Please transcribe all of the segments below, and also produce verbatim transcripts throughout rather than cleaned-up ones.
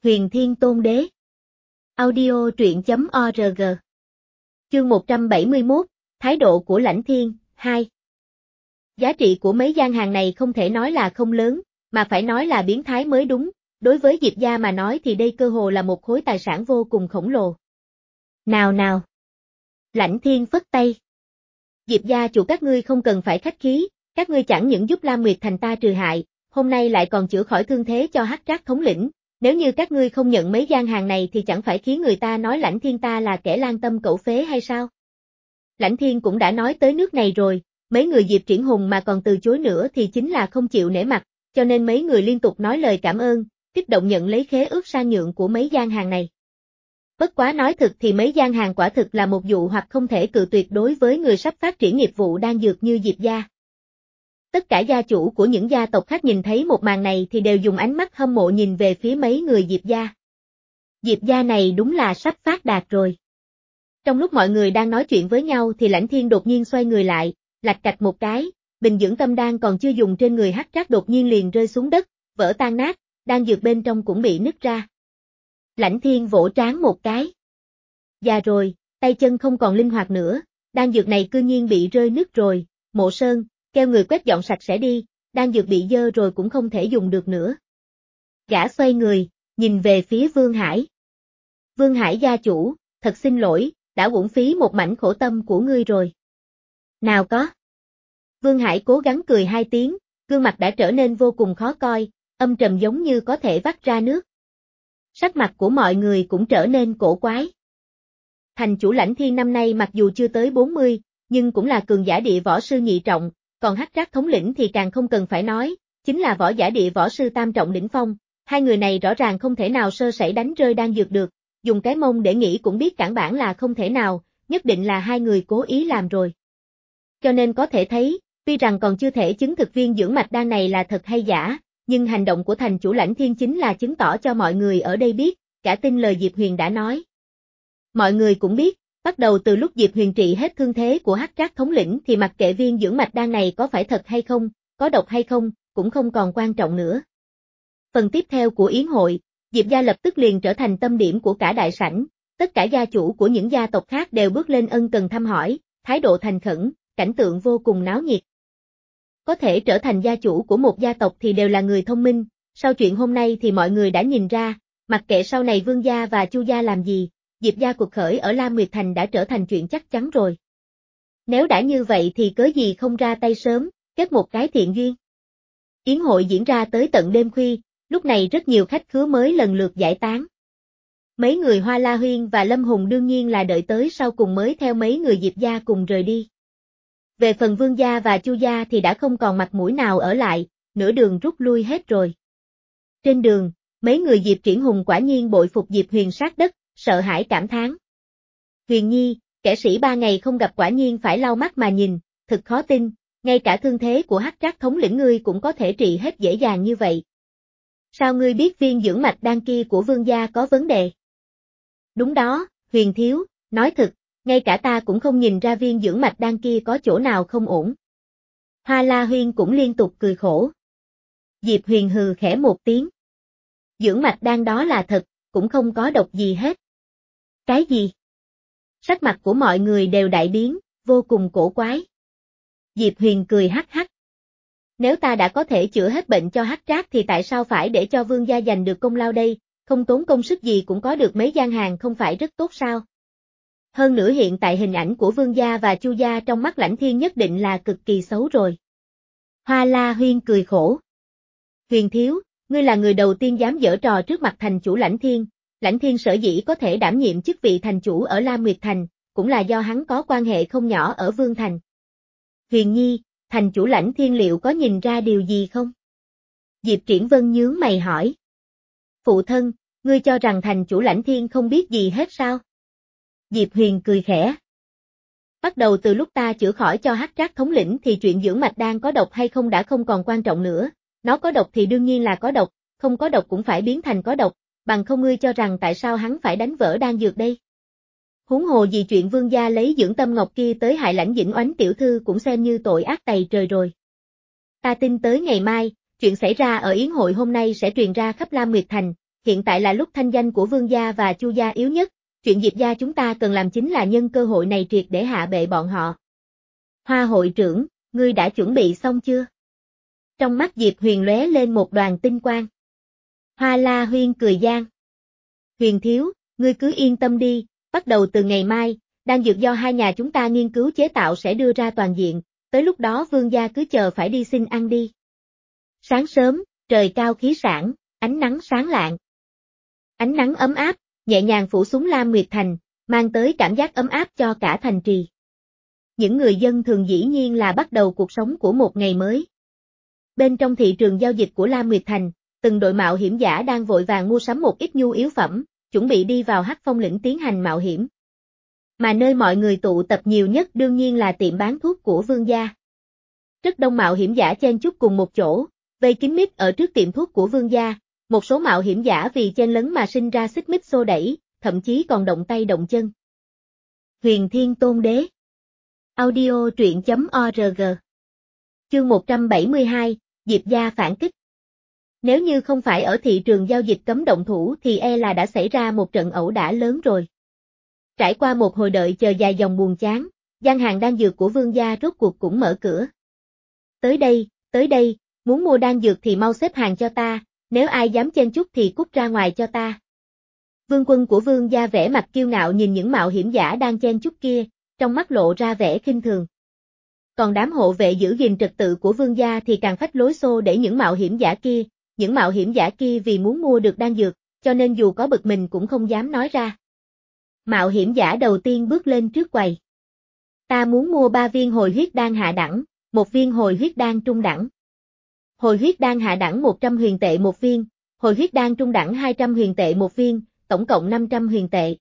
Huyền Thiên Tôn Đế. Audio truyện chấm org. Chương một trăm bảy mươi mốt, Thái độ của Lãnh Thiên, hai. Giá trị của mấy gian hàng này không thể nói là không lớn, mà phải nói là biến thái mới đúng, đối với Diệp gia mà nói thì đây cơ hồ là một khối tài sản vô cùng khổng lồ. Nào nào. Lãnh Thiên phất tay. Diệp gia chủ các ngươi không cần phải khách khí, các ngươi chẳng những giúp Lam Nguyệt Thành ta trừ hại, hôm nay lại còn chữa khỏi thương thế cho Hắc Trác thống lĩnh. Nếu như các ngươi không nhận mấy gian hàng này thì chẳng phải khiến người ta nói Lãnh Thiên ta là kẻ lang tâm cẩu phế hay sao? Lãnh Thiên cũng đã nói tới nước này rồi, mấy người Diệp Triển Hùng mà còn từ chối nữa thì chính là không chịu nể mặt, cho nên mấy người liên tục nói lời cảm ơn, kích động nhận lấy khế ước sang nhượng của mấy gian hàng này. Bất quá nói thực thì mấy gian hàng quả thực là một dụ hoặc không thể cự tuyệt đối với người sắp phát triển nghiệp vụ đan dược như Diệp gia. Tất cả gia chủ của những gia tộc khác nhìn thấy một màn này thì đều dùng ánh mắt hâm mộ nhìn về phía mấy người Diệp gia. Diệp gia này đúng là sắp phát đạt rồi. Trong lúc mọi người đang nói chuyện với nhau thì Lãnh Thiên đột nhiên xoay người lại, lạch cạch một cái, bình dưỡng tâm đan còn chưa dùng trên người Hắc Trác đột nhiên liền rơi xuống đất, vỡ tan nát, đan dược bên trong cũng bị nứt ra. Lãnh Thiên vỗ trán một cái. Già rồi, tay chân không còn linh hoạt nữa, đan dược này cư nhiên bị rơi nứt rồi, Mộ Sơn, kêu người quét dọn sạch sẽ đi, đan dược bị dơ rồi cũng không thể dùng được nữa. Gã xoay người, nhìn về phía Vương Hải. Vương Hải gia chủ, thật xin lỗi, đã uổng phí một mảnh khổ tâm của ngươi rồi. Nào có. Vương Hải cố gắng cười hai tiếng, gương mặt đã trở nên vô cùng khó coi, âm trầm giống như có thể vắt ra nước. Sắc mặt của mọi người cũng trở nên cổ quái. Thành chủ Lãnh Thiên năm nay mặc dù chưa tới bốn mươi, nhưng cũng là cường giả địa võ sư nhị trọng, còn Hắc Trác thống lĩnh thì càng không cần phải nói, chính là võ giả địa võ sư tam trọng đỉnh phong, hai người này rõ ràng không thể nào sơ sẩy đánh rơi đan dược được, dùng cái mông để nghĩ cũng biết cản bản là không thể nào, nhất định là hai người cố ý làm rồi. Cho nên có thể thấy, tuy rằng còn chưa thể chứng thực viên dưỡng mạch đan này là thật hay giả, nhưng hành động của thành chủ Lãnh Thiên chính là chứng tỏ cho mọi người ở đây biết, cả tin lời Diệp Huyền đã nói. Mọi người cũng biết, bắt đầu từ lúc Diệp Huyền trị hết thương thế của Hắc Trác thống lĩnh thì mặc kệ viên dưỡng mạch đan này có phải thật hay không, có độc hay không, cũng không còn quan trọng nữa. Phần tiếp theo của yến hội, Diệp gia lập tức liền trở thành tâm điểm của cả đại sảnh, tất cả gia chủ của những gia tộc khác đều bước lên ân cần thăm hỏi, thái độ thành khẩn, cảnh tượng vô cùng náo nhiệt. Có thể trở thành gia chủ của một gia tộc thì đều là người thông minh, sau chuyện hôm nay thì mọi người đã nhìn ra, mặc kệ sau này Vương gia và Chu gia làm gì, Diệp gia cuộc khởi ở Lam Nguyệt Thành đã trở thành chuyện chắc chắn rồi. Nếu đã như vậy thì cớ gì không ra tay sớm, kết một cái thiện duyên. Yến hội diễn ra tới tận đêm khuya, lúc này rất nhiều khách khứa mới lần lượt giải tán. Mấy người Hoa La Huyên và Lâm Hùng đương nhiên là đợi tới sau cùng mới theo mấy người Diệp gia cùng rời đi. Về phần Vương gia và Chu gia thì đã không còn mặt mũi nào ở lại, nửa đường rút lui hết rồi. Trên đường, mấy người Diệp Triển Hùng quả nhiên bội phục Diệp Huyền sát đất, sợ hãi cảm thán. Huyền Nhi, kẻ sĩ ba ngày không gặp quả nhiên phải lau mắt mà nhìn, thật khó tin, ngay cả thương thế của Hắc Trác thống lĩnh ngươi cũng có thể trị hết dễ dàng như vậy. Sao ngươi biết viên dưỡng mạch đan kia của Vương gia có vấn đề? Đúng đó, Huyền thiếu, nói thật, ngay cả ta cũng không nhìn ra viên dưỡng mạch đan kia có chỗ nào không ổn. Hoa La Huyên cũng liên tục cười khổ. Diệp Huyền hừ khẽ một tiếng. Dưỡng mạch đan đó là thật, cũng không có độc gì hết. Cái gì? Sắc mặt của mọi người đều đại biến, vô cùng cổ quái. Diệp Huyền cười hắc hắc. Nếu ta đã có thể chữa hết bệnh cho Hắc Trác thì tại sao phải để cho Vương gia giành được công lao đây, không tốn công sức gì cũng có được mấy gian hàng không phải rất tốt sao? Hơn nữa hiện tại hình ảnh của Vương gia và Chu gia trong mắt Lãnh Thiên nhất định là cực kỳ xấu rồi. Hoa La Huyên cười khổ. Huyền thiếu, ngươi là người đầu tiên dám giở trò trước mặt thành chủ Lãnh Thiên, Lãnh Thiên sở dĩ có thể đảm nhiệm chức vị thành chủ ở Lam Nguyệt Thành, cũng là do hắn có quan hệ không nhỏ ở Vương Thành. Huyền Nhi, thành chủ Lãnh Thiên liệu có nhìn ra điều gì không? Diệp Triển Vân nhướng mày hỏi. Phụ thân, ngươi cho rằng thành chủ Lãnh Thiên không biết gì hết sao? Diệp Huyền cười khẽ. Bắt đầu từ lúc ta chữa khỏi cho Hắc Trác thống lĩnh thì chuyện dưỡng mạch đan có độc hay không đã không còn quan trọng nữa, nó có độc thì đương nhiên là có độc, không có độc cũng phải biến thành có độc, bằng không ngươi cho rằng tại sao hắn phải đánh vỡ đan dược đây? Huống hồ gì chuyện Vương gia lấy dưỡng tâm ngọc kia tới hại Lãnh Dĩnh Oánh tiểu thư cũng xem như tội ác tày trời rồi. Ta tin tới ngày mai, chuyện xảy ra ở yến hội hôm nay sẽ truyền ra khắp Lam Nguyệt Thành, hiện tại là lúc thanh danh của Vương gia và Chu gia yếu nhất, chuyện Diệp gia chúng ta cần làm chính là nhân cơ hội này triệt để hạ bệ bọn họ. Hoa hội trưởng, ngươi đã chuẩn bị xong chưa? Trong mắt Diệp Huyền lóe lên một đoàn tinh quang. Hoa La Huyên cười gian. Huyền thiếu, ngươi cứ yên tâm đi, bắt đầu từ ngày mai, đan dược do hai nhà chúng ta nghiên cứu chế tạo sẽ đưa ra toàn diện, tới lúc đó Vương gia cứ chờ phải đi xin ăn đi. Sáng sớm, trời cao khí sảng, ánh nắng sáng lạng. Ánh nắng ấm áp, nhẹ nhàng phủ xuống Lam Nguyệt Thành, mang tới cảm giác ấm áp cho cả thành trì. Những người dân thường dĩ nhiên là bắt đầu cuộc sống của một ngày mới. Bên trong thị trường giao dịch của Lam Nguyệt Thành, từng đội mạo hiểm giả đang vội vàng mua sắm một ít nhu yếu phẩm, chuẩn bị đi vào Hắc Phong lĩnh tiến hành mạo hiểm. Mà nơi mọi người tụ tập nhiều nhất đương nhiên là tiệm bán thuốc của Vương gia. Rất đông mạo hiểm giả chen chúc cùng một chỗ, vây kín mít ở trước tiệm thuốc của Vương gia, một số mạo hiểm giả vì chen lấn mà sinh ra xích mích xô đẩy, thậm chí còn động tay động chân. Huyền Thiên Tôn Đế. Audio truyện chấm org. Chương một trăm bảy mươi hai, Diệp gia phản kích. Nếu như không phải ở thị trường giao dịch cấm động thủ thì e là đã xảy ra một trận ẩu đả lớn rồi. Trải qua một hồi đợi chờ dài dòng buồn chán, gian hàng đan dược của Vương gia rốt cuộc cũng mở cửa. Tới đây, tới đây, muốn mua đan dược thì mau xếp hàng cho ta, nếu ai dám chen chúc thì cút ra ngoài cho ta. Vương quân của Vương gia vẻ mặt kiêu ngạo nhìn những mạo hiểm giả đang chen chúc kia, trong mắt lộ ra vẻ khinh thường. Còn đám hộ vệ giữ gìn trật tự của Vương gia thì càng phách lối xô để những mạo hiểm giả kia, những mạo hiểm giả kia vì muốn mua được đan dược, cho nên dù có bực mình cũng không dám nói ra. Mạo hiểm giả đầu tiên bước lên trước quầy. Ta muốn mua ba viên hồi huyết đan hạ đẳng, một viên hồi huyết đan trung đẳng. Hồi huyết đan hạ đẳng một trăm huyền tệ một viên, hồi huyết đan trung đẳng hai trăm huyền tệ một viên, tổng cộng năm trăm huyền tệ.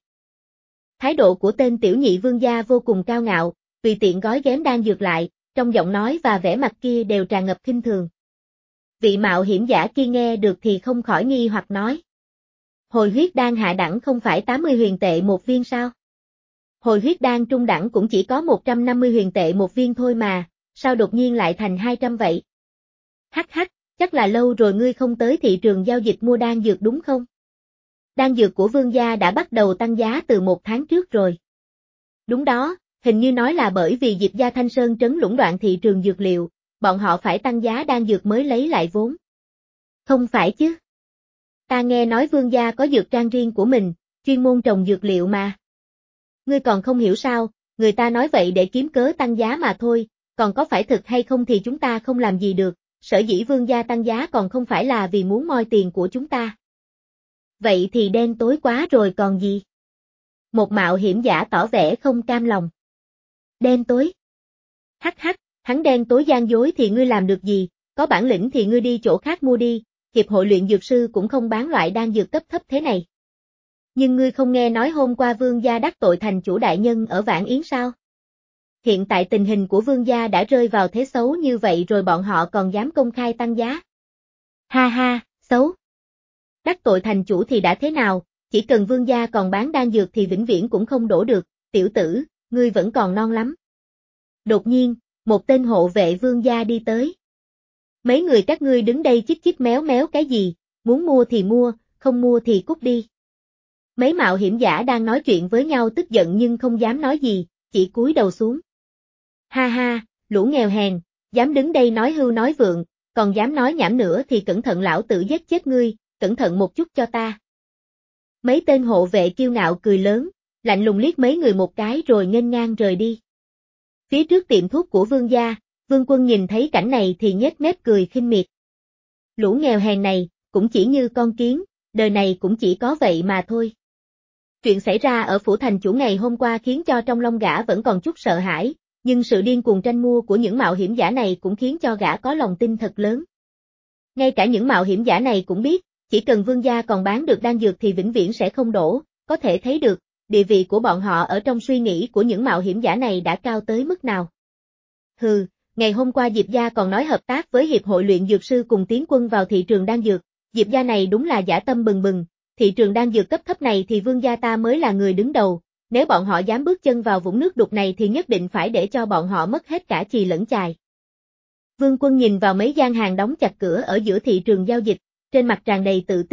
Thái độ của tên tiểu nhị Vương gia vô cùng cao ngạo, tùy tiện gói ghém đan dược lại, trong giọng nói và vẻ mặt kia đều tràn ngập khinh thường. Vị mạo hiểm giả kia nghe được thì không khỏi nghi hoặc nói. Hồi huyết đan hạ đẳng không phải tám mươi huyền tệ một viên sao? Hồi huyết đan trung đẳng cũng chỉ có một trăm năm mươi huyền tệ một viên thôi mà, sao đột nhiên lại thành hai trăm vậy? Hắc hắc, chắc là lâu rồi ngươi không tới thị trường giao dịch mua đan dược đúng không? Đan dược của Vương gia đã bắt đầu tăng giá từ một tháng trước rồi. Đúng đó, hình như nói là bởi vì Diệp gia Thanh Sơn trấn lũng đoạn thị trường dược liệu, bọn họ phải tăng giá đan dược mới lấy lại vốn. Không phải chứ? Ta nghe nói Vương gia có dược trang riêng của mình, chuyên môn trồng dược liệu mà. Ngươi còn không hiểu sao, người ta nói vậy để kiếm cớ tăng giá mà thôi, còn có phải thực hay không thì chúng ta không làm gì được, sở dĩ Vương gia tăng giá còn không phải là vì muốn moi tiền của chúng ta. Vậy thì đen tối quá rồi còn gì? Một mạo hiểm giả tỏ vẻ không cam lòng. Đen tối? Hắc hắc, hắn đen tối gian dối thì ngươi làm được gì, có bản lĩnh thì ngươi đi chỗ khác mua đi, hiệp hội luyện dược sư cũng không bán loại đan dược cấp thấp thế này. Nhưng ngươi không nghe nói hôm qua Vương gia đắc tội thành chủ đại nhân ở Vạn Yến sao? Hiện tại tình hình của Vương gia đã rơi vào thế xấu như vậy rồi bọn họ còn dám công khai tăng giá. Ha ha, xấu. Đắc tội thành chủ thì đã thế nào, chỉ cần Vương gia còn bán đan dược thì vĩnh viễn cũng không đổ được, tiểu tử, ngươi vẫn còn non lắm. Đột nhiên, một tên hộ vệ Vương gia đi tới. Mấy người các ngươi đứng đây chích chích méo méo cái gì, muốn mua thì mua, không mua thì cút đi. Mấy mạo hiểm giả đang nói chuyện với nhau tức giận nhưng không dám nói gì, chỉ cúi đầu xuống. Ha ha, lũ nghèo hèn, dám đứng đây nói hưu nói vượng, còn dám nói nhảm nữa thì cẩn thận lão tử giết chết ngươi, cẩn thận một chút cho ta. Mấy tên hộ vệ kiêu ngạo cười lớn, lạnh lùng liếc mấy người một cái rồi nghênh ngang rời đi. Phía trước tiệm thuốc của Vương gia, Vương Quân nhìn thấy cảnh này thì nhếch mép cười khinh miệt. Lũ nghèo hèn này, cũng chỉ như con kiến, đời này cũng chỉ có vậy mà thôi. Chuyện xảy ra ở phủ thành chủ ngày hôm qua khiến cho trong lòng gã vẫn còn chút sợ hãi, nhưng sự điên cuồng tranh mua của những mạo hiểm giả này cũng khiến cho gã có lòng tin thật lớn. Ngay cả những mạo hiểm giả này cũng biết, chỉ cần Vương gia còn bán được đan dược thì vĩnh viễn sẽ không đổ, có thể thấy được, địa vị của bọn họ ở trong suy nghĩ của những mạo hiểm giả này đã cao tới mức nào. Hừ, ngày hôm qua Diệp gia còn nói hợp tác với Hiệp hội luyện dược sư cùng tiến quân vào thị trường đan dược, Diệp gia này đúng là dã tâm bừng bừng, thị trường đan dược cấp thấp này thì Vương gia ta mới là người đứng đầu, nếu bọn họ dám bước chân vào vũng nước đục này thì nhất định phải để cho bọn họ mất hết cả chì lẫn chài. Vương Quân nhìn vào mấy gian hàng đóng chặt cửa ở giữa thị trường giao dịch, trên mặt tràn đầy tự tin,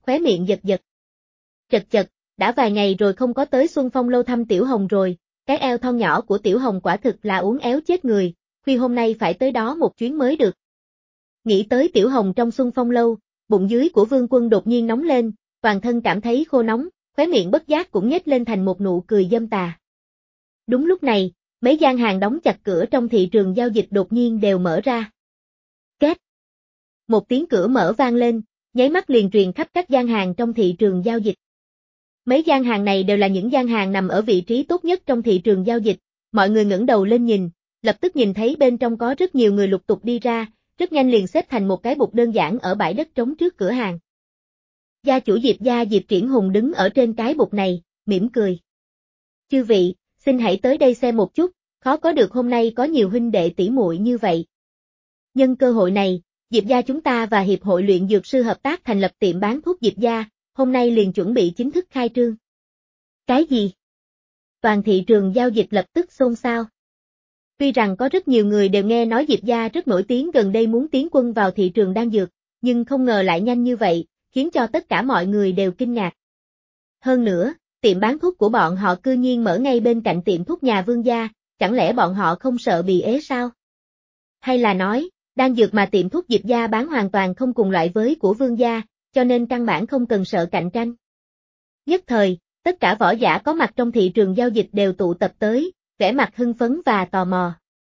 khóe miệng giật giật. Chật chật, đã vài ngày rồi không có tới Xuân Phong lâu thăm Tiểu Hồng rồi, cái eo thon nhỏ của Tiểu Hồng quả thực là uốn éo chết người, khuya hôm nay phải tới đó một chuyến mới được. Nghĩ tới Tiểu Hồng trong Xuân Phong lâu, bụng dưới của Vương Quân đột nhiên nóng lên, toàn thân cảm thấy khô nóng, khóe miệng bất giác cũng nhếch lên thành một nụ cười dâm tà. Đúng lúc này, mấy gian hàng đóng chặt cửa trong thị trường giao dịch đột nhiên đều mở ra. Két. Một tiếng cửa mở vang lên, nháy mắt liền truyền khắp các gian hàng trong thị trường giao dịch. Mấy gian hàng này đều là những gian hàng nằm ở vị trí tốt nhất trong thị trường giao dịch, mọi người ngẩng đầu lên nhìn, lập tức nhìn thấy bên trong có rất nhiều người lục tục đi ra, rất nhanh liền xếp thành một cái bục đơn giản ở bãi đất trống trước cửa hàng. Gia chủ Diệp gia Diệp Triển Hùng đứng ở trên cái bục này, mỉm cười. Chư vị, xin hãy tới đây xem một chút, khó có được hôm nay có nhiều huynh đệ tỷ muội như vậy. Nhân cơ hội này, Diệp gia chúng ta và Hiệp hội luyện dược sư hợp tác thành lập tiệm bán thuốc Diệp gia, hôm nay liền chuẩn bị chính thức khai trương. Cái gì? Toàn thị trường giao dịch lập tức xôn xao. Tuy rằng có rất nhiều người đều nghe nói Diệp gia rất nổi tiếng gần đây muốn tiến quân vào thị trường đan dược, nhưng không ngờ lại nhanh như vậy, khiến cho tất cả mọi người đều kinh ngạc. Hơn nữa, tiệm bán thuốc của bọn họ cư nhiên mở ngay bên cạnh tiệm thuốc nhà Vương gia, chẳng lẽ bọn họ không sợ bị ế sao? Hay là nói, đan dược mà tiệm thuốc Diệp gia bán hoàn toàn không cùng loại với của Vương gia, cho nên căn bản không cần sợ cạnh tranh. Nhất thời, tất cả võ giả có mặt trong thị trường giao dịch đều tụ tập tới, vẻ mặt hưng phấn và tò mò.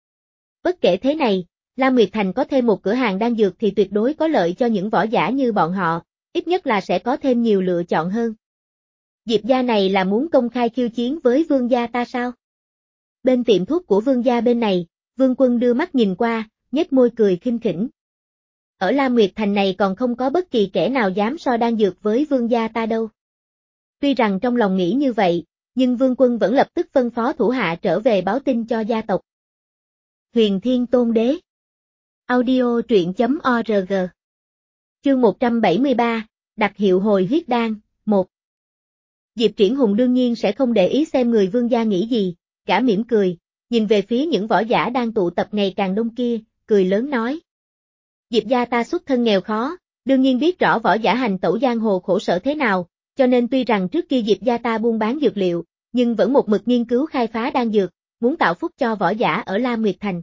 Bất kể thế này, Lam Nguyệt Thành có thêm một cửa hàng đan dược thì tuyệt đối có lợi cho những võ giả như bọn họ, ít nhất là sẽ có thêm nhiều lựa chọn hơn. Diệp gia này là muốn công khai khiêu chiến với Vương gia ta sao? Bên tiệm thuốc của Vương gia bên này, Vương Quân đưa mắt nhìn qua, nhếch môi cười khinh khỉnh. Ở Lam Nguyệt Thành này còn không có bất kỳ kẻ nào dám so đan dược với Vương gia ta đâu. Tuy rằng trong lòng nghĩ như vậy, nhưng Vương Quân vẫn lập tức phân phó thủ hạ trở về báo tin cho gia tộc. Huyền Thiên Tôn Đế. Audio truyện chấm org. Chương một trăm bảy mươi ba, đặc hiệu hồi huyết đan, một. Diệp Triển Hùng đương nhiên sẽ không để ý xem người Vương gia nghĩ gì, gã mỉm cười, nhìn về phía những võ giả đang tụ tập ngày càng đông kia, cười lớn nói. Diệp gia ta xuất thân nghèo khó, đương nhiên biết rõ võ giả hành tẩu giang hồ khổ sở thế nào, cho nên tuy rằng trước kia Diệp gia ta buôn bán dược liệu, nhưng vẫn một mực nghiên cứu khai phá đan dược, muốn tạo phúc cho võ giả ở Lam Nguyệt Thành.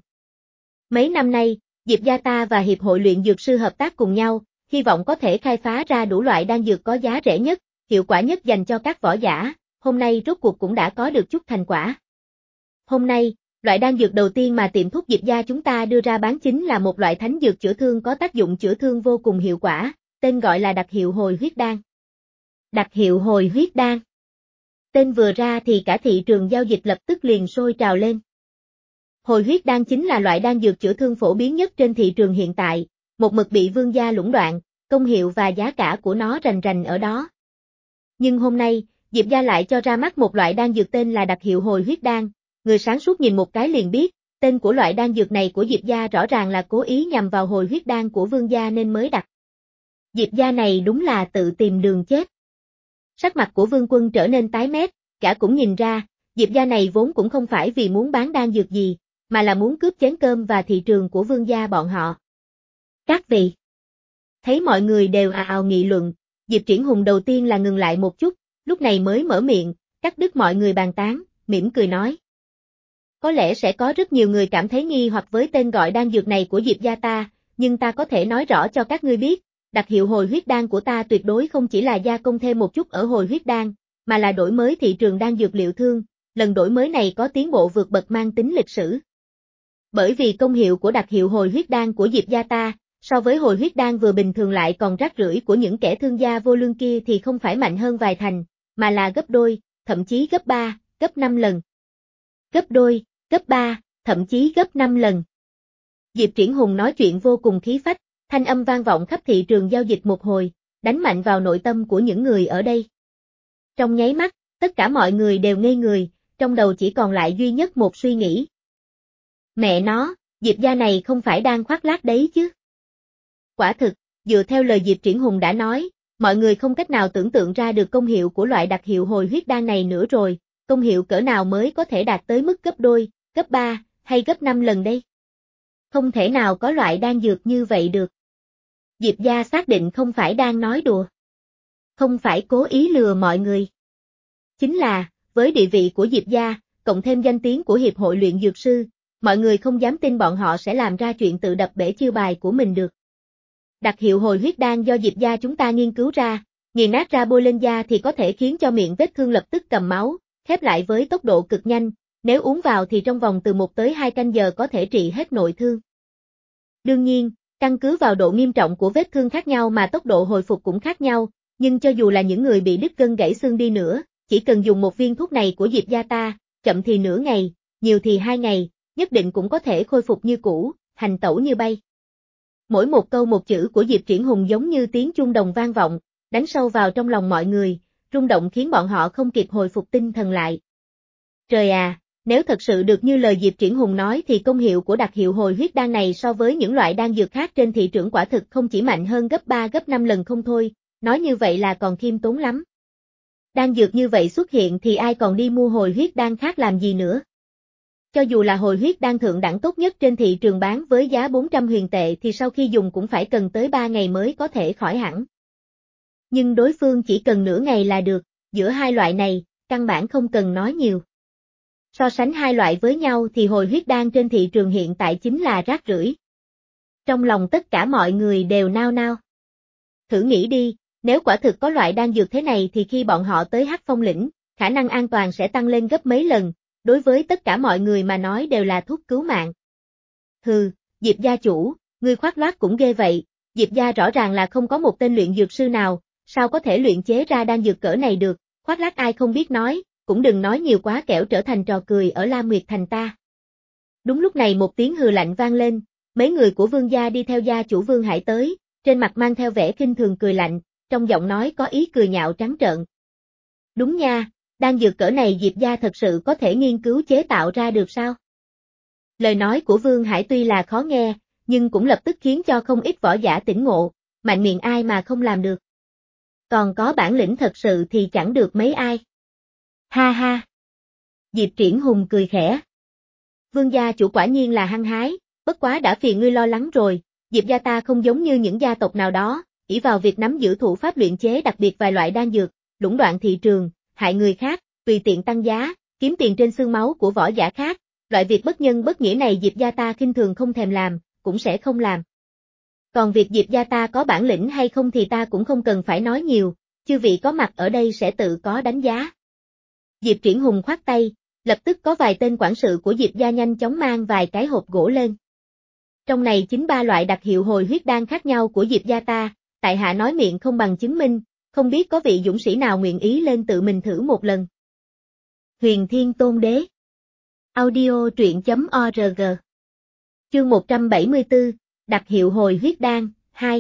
Mấy năm nay, Diệp gia ta và Hiệp hội luyện dược sư hợp tác cùng nhau, hy vọng có thể khai phá ra đủ loại đan dược có giá rẻ nhất, hiệu quả nhất dành cho các võ giả, hôm nay rốt cuộc cũng đã có được chút thành quả. Hôm nay, loại đan dược đầu tiên mà tiệm thuốc Diệp gia chúng ta đưa ra bán chính là một loại thánh dược chữa thương có tác dụng chữa thương vô cùng hiệu quả, tên gọi là đặc hiệu hồi huyết đan. Đặc hiệu hồi huyết đan. Tên vừa ra thì cả thị trường giao dịch lập tức liền sôi trào lên. Hồi huyết đan chính là loại đan dược chữa thương phổ biến nhất trên thị trường hiện tại, một mực bị Vương gia lũng đoạn, công hiệu và giá cả của nó rành rành ở đó. Nhưng hôm nay, Diệp gia lại cho ra mắt một loại đan dược tên là đặc hiệu hồi huyết đan, người sáng suốt nhìn một cái liền biết, tên của loại đan dược này của Diệp gia rõ ràng là cố ý nhằm vào hồi huyết đan của Vương gia nên mới đặt. Diệp gia này đúng là tự tìm đường chết. Sắc mặt của Vương Quân trở nên tái mét, cả cũng nhìn ra, Diệp gia này vốn cũng không phải vì muốn bán đan dược gì, mà là muốn cướp chén cơm và thị trường của Vương gia bọn họ. Các vị. Thấy mọi người đều ào ào nghị luận, Diệp Triển Hùng đầu tiên là ngừng lại một chút, lúc này mới mở miệng, cắt đứt mọi người bàn tán, mỉm cười nói. Có lẽ sẽ có rất nhiều người cảm thấy nghi hoặc với tên gọi đan dược này của Diệp gia ta, nhưng ta có thể nói rõ cho các ngươi biết, đặc hiệu hồi huyết đan của ta tuyệt đối không chỉ là gia công thêm một chút ở hồi huyết đan, mà là đổi mới thị trường đan dược liệu thương, lần đổi mới này có tiến bộ vượt bậc mang tính lịch sử. Bởi vì công hiệu của đặc hiệu hồi huyết đan của Diệp gia ta, so với hồi huyết đan vừa bình thường lại còn rác rưởi của những kẻ thương gia vô lương kia thì không phải mạnh hơn vài thành, mà là gấp đôi, thậm chí gấp ba, gấp năm lần. Gấp đôi, gấp ba, thậm chí gấp năm lần. Diệp Triển Hùng nói chuyện vô cùng khí phách, thanh âm vang vọng khắp thị trường giao dịch một hồi, đánh mạnh vào nội tâm của những người ở đây. Trong nháy mắt, tất cả mọi người đều ngây người, trong đầu chỉ còn lại duy nhất một suy nghĩ. Mẹ nó, Diệp gia này không phải đang khoác lác đấy chứ. Quả thực, dựa theo lời Diệp Triển Hùng đã nói, mọi người không cách nào tưởng tượng ra được công hiệu của loại đặc hiệu hồi huyết đan này nữa rồi, công hiệu cỡ nào mới có thể đạt tới mức gấp đôi, gấp ba, hay gấp năm lần đây. Không thể nào có loại đan dược như vậy được. Diệp gia xác định không phải đang nói đùa. Không phải cố ý lừa mọi người. Chính là, với địa vị của Diệp gia, cộng thêm danh tiếng của Hiệp hội luyện dược sư, mọi người không dám tin bọn họ sẽ làm ra chuyện tự đập bể chiêu bài của mình được. Đặc hiệu hồi huyết đan do Diệp gia chúng ta nghiên cứu ra, nghiền nát ra bôi lên da thì có thể khiến cho miệng vết thương lập tức cầm máu, khép lại với tốc độ cực nhanh, nếu uống vào thì trong vòng từ một tới hai canh giờ có thể trị hết nội thương. Đương nhiên, căn cứ vào độ nghiêm trọng của vết thương khác nhau mà tốc độ hồi phục cũng khác nhau, nhưng cho dù là những người bị đứt gân gãy xương đi nữa, chỉ cần dùng một viên thuốc này của Diệp gia ta, chậm thì nửa ngày, nhiều thì hai ngày, nhất định cũng có thể khôi phục như cũ, hành tẩu như bay. Mỗi một câu một chữ của Diệp Triển Hùng giống như tiếng chuông đồng vang vọng, đánh sâu vào trong lòng mọi người, rung động khiến bọn họ không kịp hồi phục tinh thần lại. Trời à, nếu thật sự được như lời Diệp Triển Hùng nói thì công hiệu của đặc hiệu hồi huyết đan này so với những loại đan dược khác trên thị trường quả thực không chỉ mạnh hơn gấp ba gấp năm lần không thôi, nói như vậy là còn khiêm tốn lắm. Đan dược như vậy xuất hiện thì ai còn đi mua hồi huyết đan khác làm gì nữa. Cho dù là hồi huyết đan thượng đẳng tốt nhất trên thị trường bán với giá bốn trăm huyền tệ thì sau khi dùng cũng phải cần tới ba ngày mới có thể khỏi hẳn. Nhưng đối phương chỉ cần nửa ngày là được, giữa hai loại này, căn bản không cần nói nhiều. So sánh hai loại với nhau thì hồi huyết đan trên thị trường hiện tại chính là rác rưởi. Trong lòng tất cả mọi người đều nao nao. Thử nghĩ đi, nếu quả thực có loại đan dược thế này thì khi bọn họ tới Hắc Phong lĩnh, khả năng an toàn sẽ tăng lên gấp mấy lần, đối với tất cả mọi người mà nói đều là thuốc cứu mạng. Hừ, Diệp gia chủ, ngươi khoác lác cũng ghê vậy, Diệp gia rõ ràng là không có một tên luyện dược sư nào, sao có thể luyện chế ra đan dược cỡ này được, khoác lác ai không biết nói, cũng đừng nói nhiều quá kẻo trở thành trò cười ở Lam Nguyệt Thành ta. Đúng lúc này một tiếng hừ lạnh vang lên, mấy người của Vương gia đi theo gia chủ Vương Hải tới, trên mặt mang theo vẻ khinh thường cười lạnh, trong giọng nói có ý cười nhạo trắng trợn. Đúng nha, đan dược cỡ này Diệp gia thật sự có thể nghiên cứu chế tạo ra được sao? Lời nói của Vương Hải tuy là khó nghe, nhưng cũng lập tức khiến cho không ít võ giả tỉnh ngộ, mạnh miệng ai mà không làm được. Còn có bản lĩnh thật sự thì chẳng được mấy ai. Ha ha. Diệp Triển Hùng cười khẽ. Vương gia chủ quả nhiên là hăng hái, bất quá đã phiền ngươi lo lắng rồi, Diệp gia ta không giống như những gia tộc nào đó, ỷ vào việc nắm giữ thủ pháp luyện chế đặc biệt vài loại đan dược, lũng đoạn thị trường, hại người khác, tùy tiện tăng giá, kiếm tiền trên xương máu của võ giả khác, loại việc bất nhân bất nghĩa này Diệp gia ta khinh thường không thèm làm, cũng sẽ không làm. Còn việc Diệp gia ta có bản lĩnh hay không thì ta cũng không cần phải nói nhiều, chư vị có mặt ở đây sẽ tự có đánh giá. Diệp Triển Hùng khoát tay, lập tức có vài tên quản sự của Diệp gia nhanh chóng mang vài cái hộp gỗ lên. Trong này chính ba loại đặc hiệu hồi huyết đan khác nhau của Diệp gia ta, tại hạ nói miệng không bằng chứng minh, không biết có vị dũng sĩ nào nguyện ý lên tự mình thử một lần. Huyền Thiên Tôn Đế. Audio truyện chấm org. Chương một trăm bảy mươi tư, đặc hiệu hồi huyết đan, hai.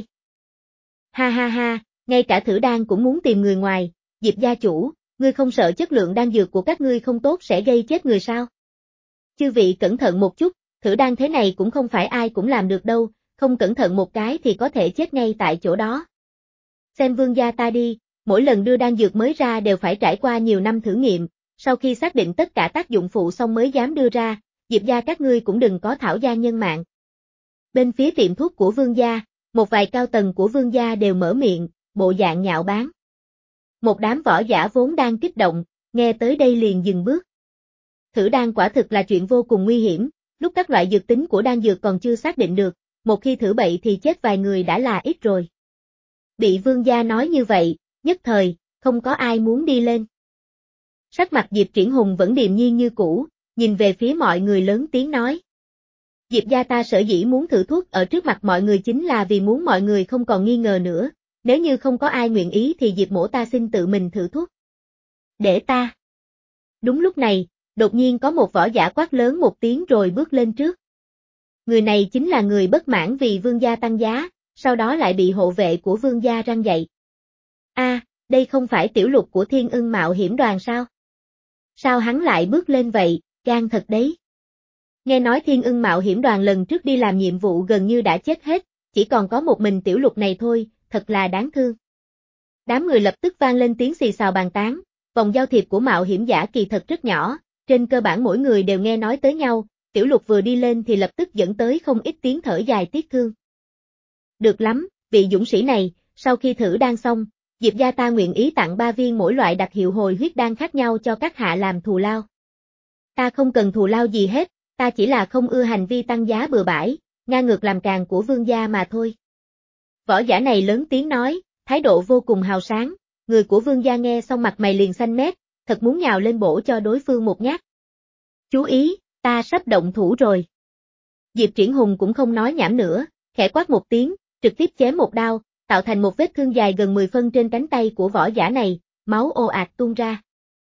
Ha ha ha, ngay cả thử đan cũng muốn tìm người ngoài, Diệp gia chủ, ngươi không sợ chất lượng đan dược của các ngươi không tốt sẽ gây chết người sao? Chư vị cẩn thận một chút, thử đan thế này cũng không phải ai cũng làm được đâu, không cẩn thận một cái thì có thể chết ngay tại chỗ đó. Xem Vương gia ta đi, mỗi lần đưa đan dược mới ra đều phải trải qua nhiều năm thử nghiệm, sau khi xác định tất cả tác dụng phụ xong mới dám đưa ra, Diệp gia các ngươi cũng đừng có thảo gia nhân mạng. Bên phía tiệm thuốc của Vương gia, một vài cao tầng của Vương gia đều mở miệng, bộ dạng nhạo báng. Một đám võ giả vốn đang kích động, nghe tới đây liền dừng bước. Thử đan quả thực là chuyện vô cùng nguy hiểm, lúc các loại dược tính của đan dược còn chưa xác định được, một khi thử bậy thì chết vài người đã là ít rồi. Bị Vương gia nói như vậy, nhất thời, không có ai muốn đi lên. Sắc mặt Diệp Triển Hùng vẫn điềm nhiên như cũ, nhìn về phía mọi người lớn tiếng nói. Diệp gia ta sở dĩ muốn thử thuốc ở trước mặt mọi người chính là vì muốn mọi người không còn nghi ngờ nữa, nếu như không có ai nguyện ý thì Diệp mỗ ta xin tự mình thử thuốc. Để ta. Đúng lúc này, đột nhiên có một võ giả quát lớn một tiếng rồi bước lên trước. Người này chính là người bất mãn vì Vương gia tăng giá, sau đó lại bị hộ vệ của Vương gia răn dạy. A, à, đây không phải tiểu lục của Thiên Ưng Mạo Hiểm Đoàn sao? Sao hắn lại bước lên vậy, gan thật đấy. Nghe nói Thiên Ưng Mạo Hiểm Đoàn lần trước đi làm nhiệm vụ gần như đã chết hết, chỉ còn có một mình tiểu lục này thôi, thật là đáng thương. Đám người lập tức vang lên tiếng xì xào bàn tán, vòng giao thiệp của mạo hiểm giả kỳ thật rất nhỏ, trên cơ bản mỗi người đều nghe nói tới nhau, tiểu lục vừa đi lên thì lập tức dẫn tới không ít tiếng thở dài tiếc thương. Được lắm, vị dũng sĩ này, sau khi thử đan xong, Diệp gia ta nguyện ý tặng ba viên mỗi loại đặc hiệu hồi huyết đan khác nhau cho các hạ làm thù lao. Ta không cần thù lao gì hết, ta chỉ là không ưa hành vi tăng giá bừa bãi, ngang ngược làm càn của vương gia mà thôi. Võ giả này lớn tiếng nói, thái độ vô cùng hào sáng, người của vương gia nghe xong mặt mày liền xanh mét, thật muốn nhào lên bổ cho đối phương một nhát. Chú ý, ta sắp động thủ rồi. Diệp Triển Hùng cũng không nói nhảm nữa, khẽ quát một tiếng, trực tiếp chém một đao, tạo thành một vết thương dài gần mười phân trên cánh tay của võ giả này, máu ồ ạt tuôn ra.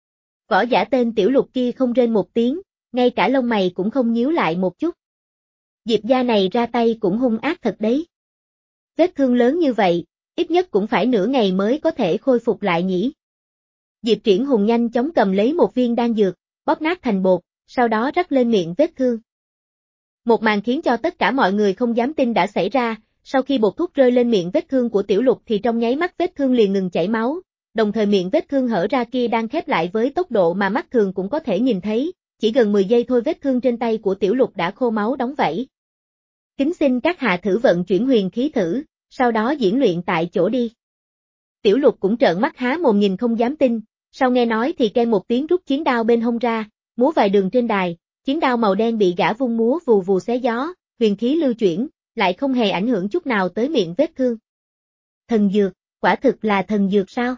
Võ giả tên Tiểu Lục kia không rên một tiếng, ngay cả lông mày cũng không nhíu lại một chút. Diệp gia này ra tay cũng hung ác thật đấy. Vết thương lớn như vậy, ít nhất cũng phải nửa ngày mới có thể khôi phục lại nhỉ. Diệp Triển Hùng nhanh chóng cầm lấy một viên đan dược, bóp nát thành bột, sau đó rắc lên miệng vết thương. Một màn khiến cho tất cả mọi người không dám tin đã xảy ra, sau khi bột thuốc rơi lên miệng vết thương của Tiểu Lục thì trong nháy mắt vết thương liền ngừng chảy máu, đồng thời miệng vết thương hở ra kia đang khép lại với tốc độ mà mắt thường cũng có thể nhìn thấy, chỉ gần mười giây thôi vết thương trên tay của Tiểu Lục đã khô máu đóng vảy. Kính xin các hạ thử vận chuyển huyền khí thử, sau đó diễn luyện tại chỗ đi. Tiểu Lục cũng trợn mắt há mồm nhìn không dám tin, sau nghe nói thì kêu một tiếng rút chiến đao bên hông ra, múa vài đường trên đài, chiến đao màu đen bị gã vung múa vù vù xé gió, huyền khí lưu chuyển, lại không hề ảnh hưởng chút nào tới miệng vết thương. Thần dược, quả thực là thần dược sao?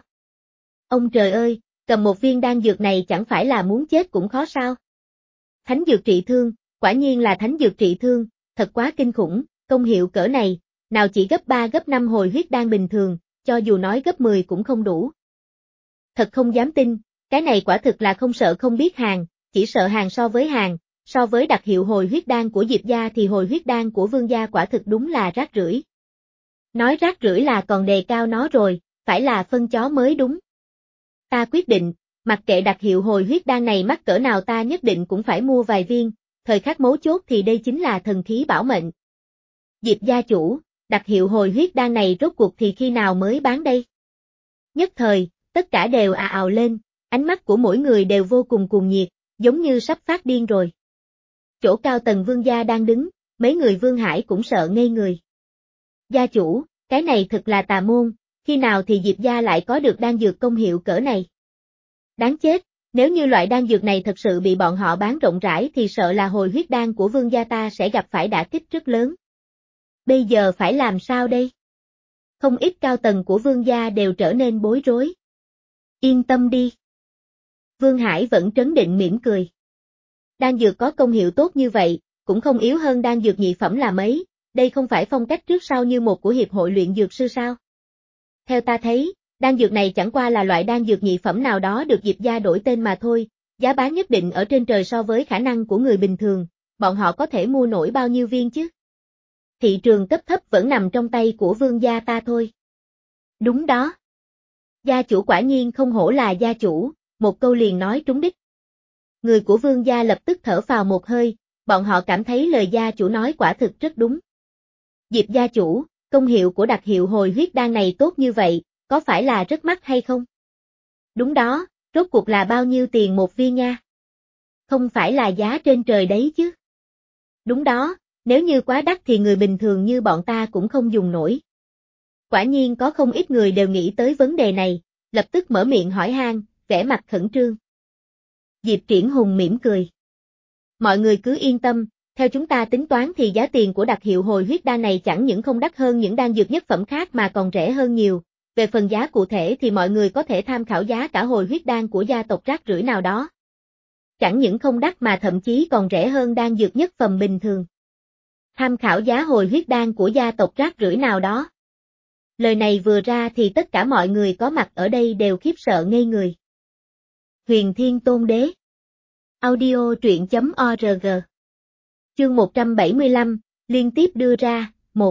Ông trời ơi, cầm một viên đan dược này chẳng phải là muốn chết cũng khó sao? Thánh dược trị thương, quả nhiên là thánh dược trị thương, thật quá kinh khủng, công hiệu cỡ này, nào chỉ gấp ba gấp năm hồi huyết đan bình thường, cho dù nói gấp mười cũng không đủ. Thật không dám tin, cái này quả thực là không sợ không biết hàng, chỉ sợ hàng so với hàng, so với đặc hiệu hồi huyết đan của Diệp gia thì hồi huyết đan của Vương gia quả thực đúng là rác rưởi. Nói rác rưởi là còn đề cao nó rồi, phải là phân chó mới đúng. Ta quyết định, mặc kệ đặc hiệu hồi huyết đan này mắc cỡ nào ta nhất định cũng phải mua vài viên, thời khắc mấu chốt thì đây chính là thần khí bảo mệnh. Diệp gia chủ, đặc hiệu hồi huyết đan này rốt cuộc thì khi nào mới bán đây? Nhất thời, tất cả đều ào ào lên, ánh mắt của mỗi người đều vô cùng cuồng nhiệt, giống như sắp phát điên rồi. Chỗ cao tầng Vương gia đang đứng, mấy người Vương Hải cũng sợ ngây người. Gia chủ, cái này thật là tà môn, khi nào thì Diệp gia lại có được đan dược công hiệu cỡ này? Đáng chết, nếu như loại đan dược này thật sự bị bọn họ bán rộng rãi thì sợ là hồi huyết đan của Vương gia ta sẽ gặp phải đả kích rất lớn. Bây giờ phải làm sao đây? Không ít cao tầng của Vương gia đều trở nên bối rối. Yên tâm đi. Vương Hải vẫn trấn định mỉm cười. Đan dược có công hiệu tốt như vậy, cũng không yếu hơn đan dược nhị phẩm là mấy, đây không phải phong cách trước sau như một của Hiệp hội luyện dược sư sao? Theo ta thấy, đan dược này chẳng qua là loại đan dược nhị phẩm nào đó được Diệp gia đổi tên mà thôi, giá bán nhất định ở trên trời so với khả năng của người bình thường, bọn họ có thể mua nổi bao nhiêu viên chứ? Thị trường cấp thấp vẫn nằm trong tay của Vương gia ta thôi. Đúng đó. Gia chủ quả nhiên không hổ là gia chủ, một câu liền nói trúng đích. Người của Vương gia lập tức thở phào một hơi, bọn họ cảm thấy lời gia chủ nói quả thực rất đúng. Diệp gia chủ, công hiệu của đặc hiệu hồi huyết đan này tốt như vậy, có phải là rất mắc hay không? Đúng đó, rốt cuộc là bao nhiêu tiền một viên nha? Không phải là giá trên trời đấy chứ? Đúng đó, nếu như quá đắt thì người bình thường như bọn ta cũng không dùng nổi. Quả nhiên có không ít người đều nghĩ tới vấn đề này, lập tức mở miệng hỏi han, vẻ mặt khẩn trương. Diệp Triển Hùng mỉm cười. Mọi người cứ yên tâm, theo chúng ta tính toán thì giá tiền của đặc hiệu hồi huyết đan này chẳng những không đắt hơn những đan dược nhất phẩm khác mà còn rẻ hơn nhiều. Về phần giá cụ thể thì mọi người có thể tham khảo giá cả hồi huyết đan của gia tộc rác rưởi nào đó. Chẳng những không đắt mà thậm chí còn rẻ hơn đan dược nhất phẩm bình thường. Tham khảo giá hồi huyết đan của gia tộc rác rưởi nào đó. Lời này vừa ra thì tất cả mọi người có mặt ở đây đều khiếp sợ ngây người. Huyền Thiên Tôn Đế. Audio truyện chấm org. Chương một trăm bảy mươi lăm, liên tiếp đưa ra, một.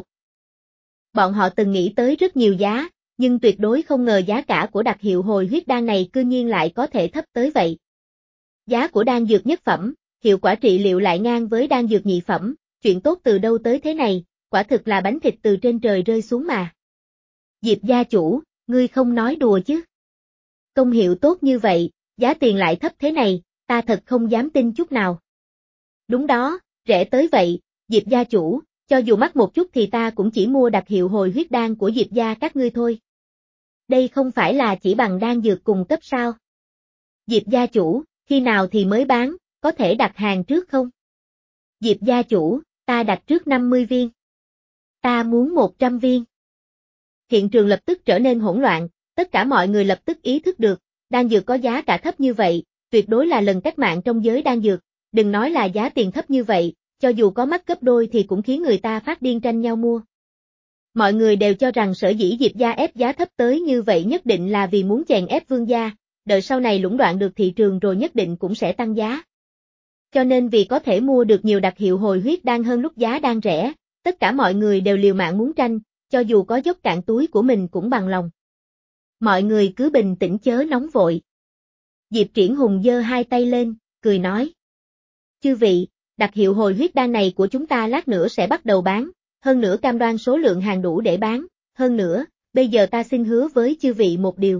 Bọn họ từng nghĩ tới rất nhiều giá, nhưng tuyệt đối không ngờ giá cả của đặc hiệu hồi huyết đan này cư nhiên lại có thể thấp tới vậy. Giá của đan dược nhất phẩm, hiệu quả trị liệu lại ngang với đan dược nhị phẩm, chuyện tốt từ đâu tới thế này, quả thực là bánh thịt từ trên trời rơi xuống mà. Diệp gia chủ, ngươi không nói đùa chứ. Công hiệu tốt như vậy, giá tiền lại thấp thế này, ta thật không dám tin chút nào. Đúng đó, rẻ tới vậy, Diệp gia chủ, cho dù mắc một chút thì ta cũng chỉ mua đặc hiệu hồi huyết đan của Diệp gia các ngươi thôi. Đây không phải là chỉ bằng đan dược cùng cấp sao? Diệp gia chủ, khi nào thì mới bán, có thể đặt hàng trước không? Diệp gia chủ, ta đặt trước năm mươi viên. Ta muốn một trăm viên. Hiện trường lập tức trở nên hỗn loạn, tất cả mọi người lập tức ý thức được, đan dược có giá cả thấp như vậy, tuyệt đối là lần cách mạng trong giới đan dược, đừng nói là giá tiền thấp như vậy, cho dù có mắc gấp đôi thì cũng khiến người ta phát điên tranh nhau mua. Mọi người đều cho rằng sở dĩ Diệp gia ép giá thấp tới như vậy nhất định là vì muốn chèn ép Vương gia, đợi sau này lũng đoạn được thị trường rồi nhất định cũng sẽ tăng giá. Cho nên vì có thể mua được nhiều đặc hiệu hồi huyết đan hơn lúc giá đang rẻ, tất cả mọi người đều liều mạng muốn tranh, cho dù có dốc cạn túi của mình cũng bằng lòng. Mọi người cứ bình tĩnh chớ nóng vội. Diệp Triển Hùng giơ hai tay lên, cười nói. Chư vị, đặc hiệu hồi huyết đan này của chúng ta lát nữa sẽ bắt đầu bán, hơn nữa cam đoan số lượng hàng đủ để bán, hơn nữa, bây giờ ta xin hứa với chư vị một điều.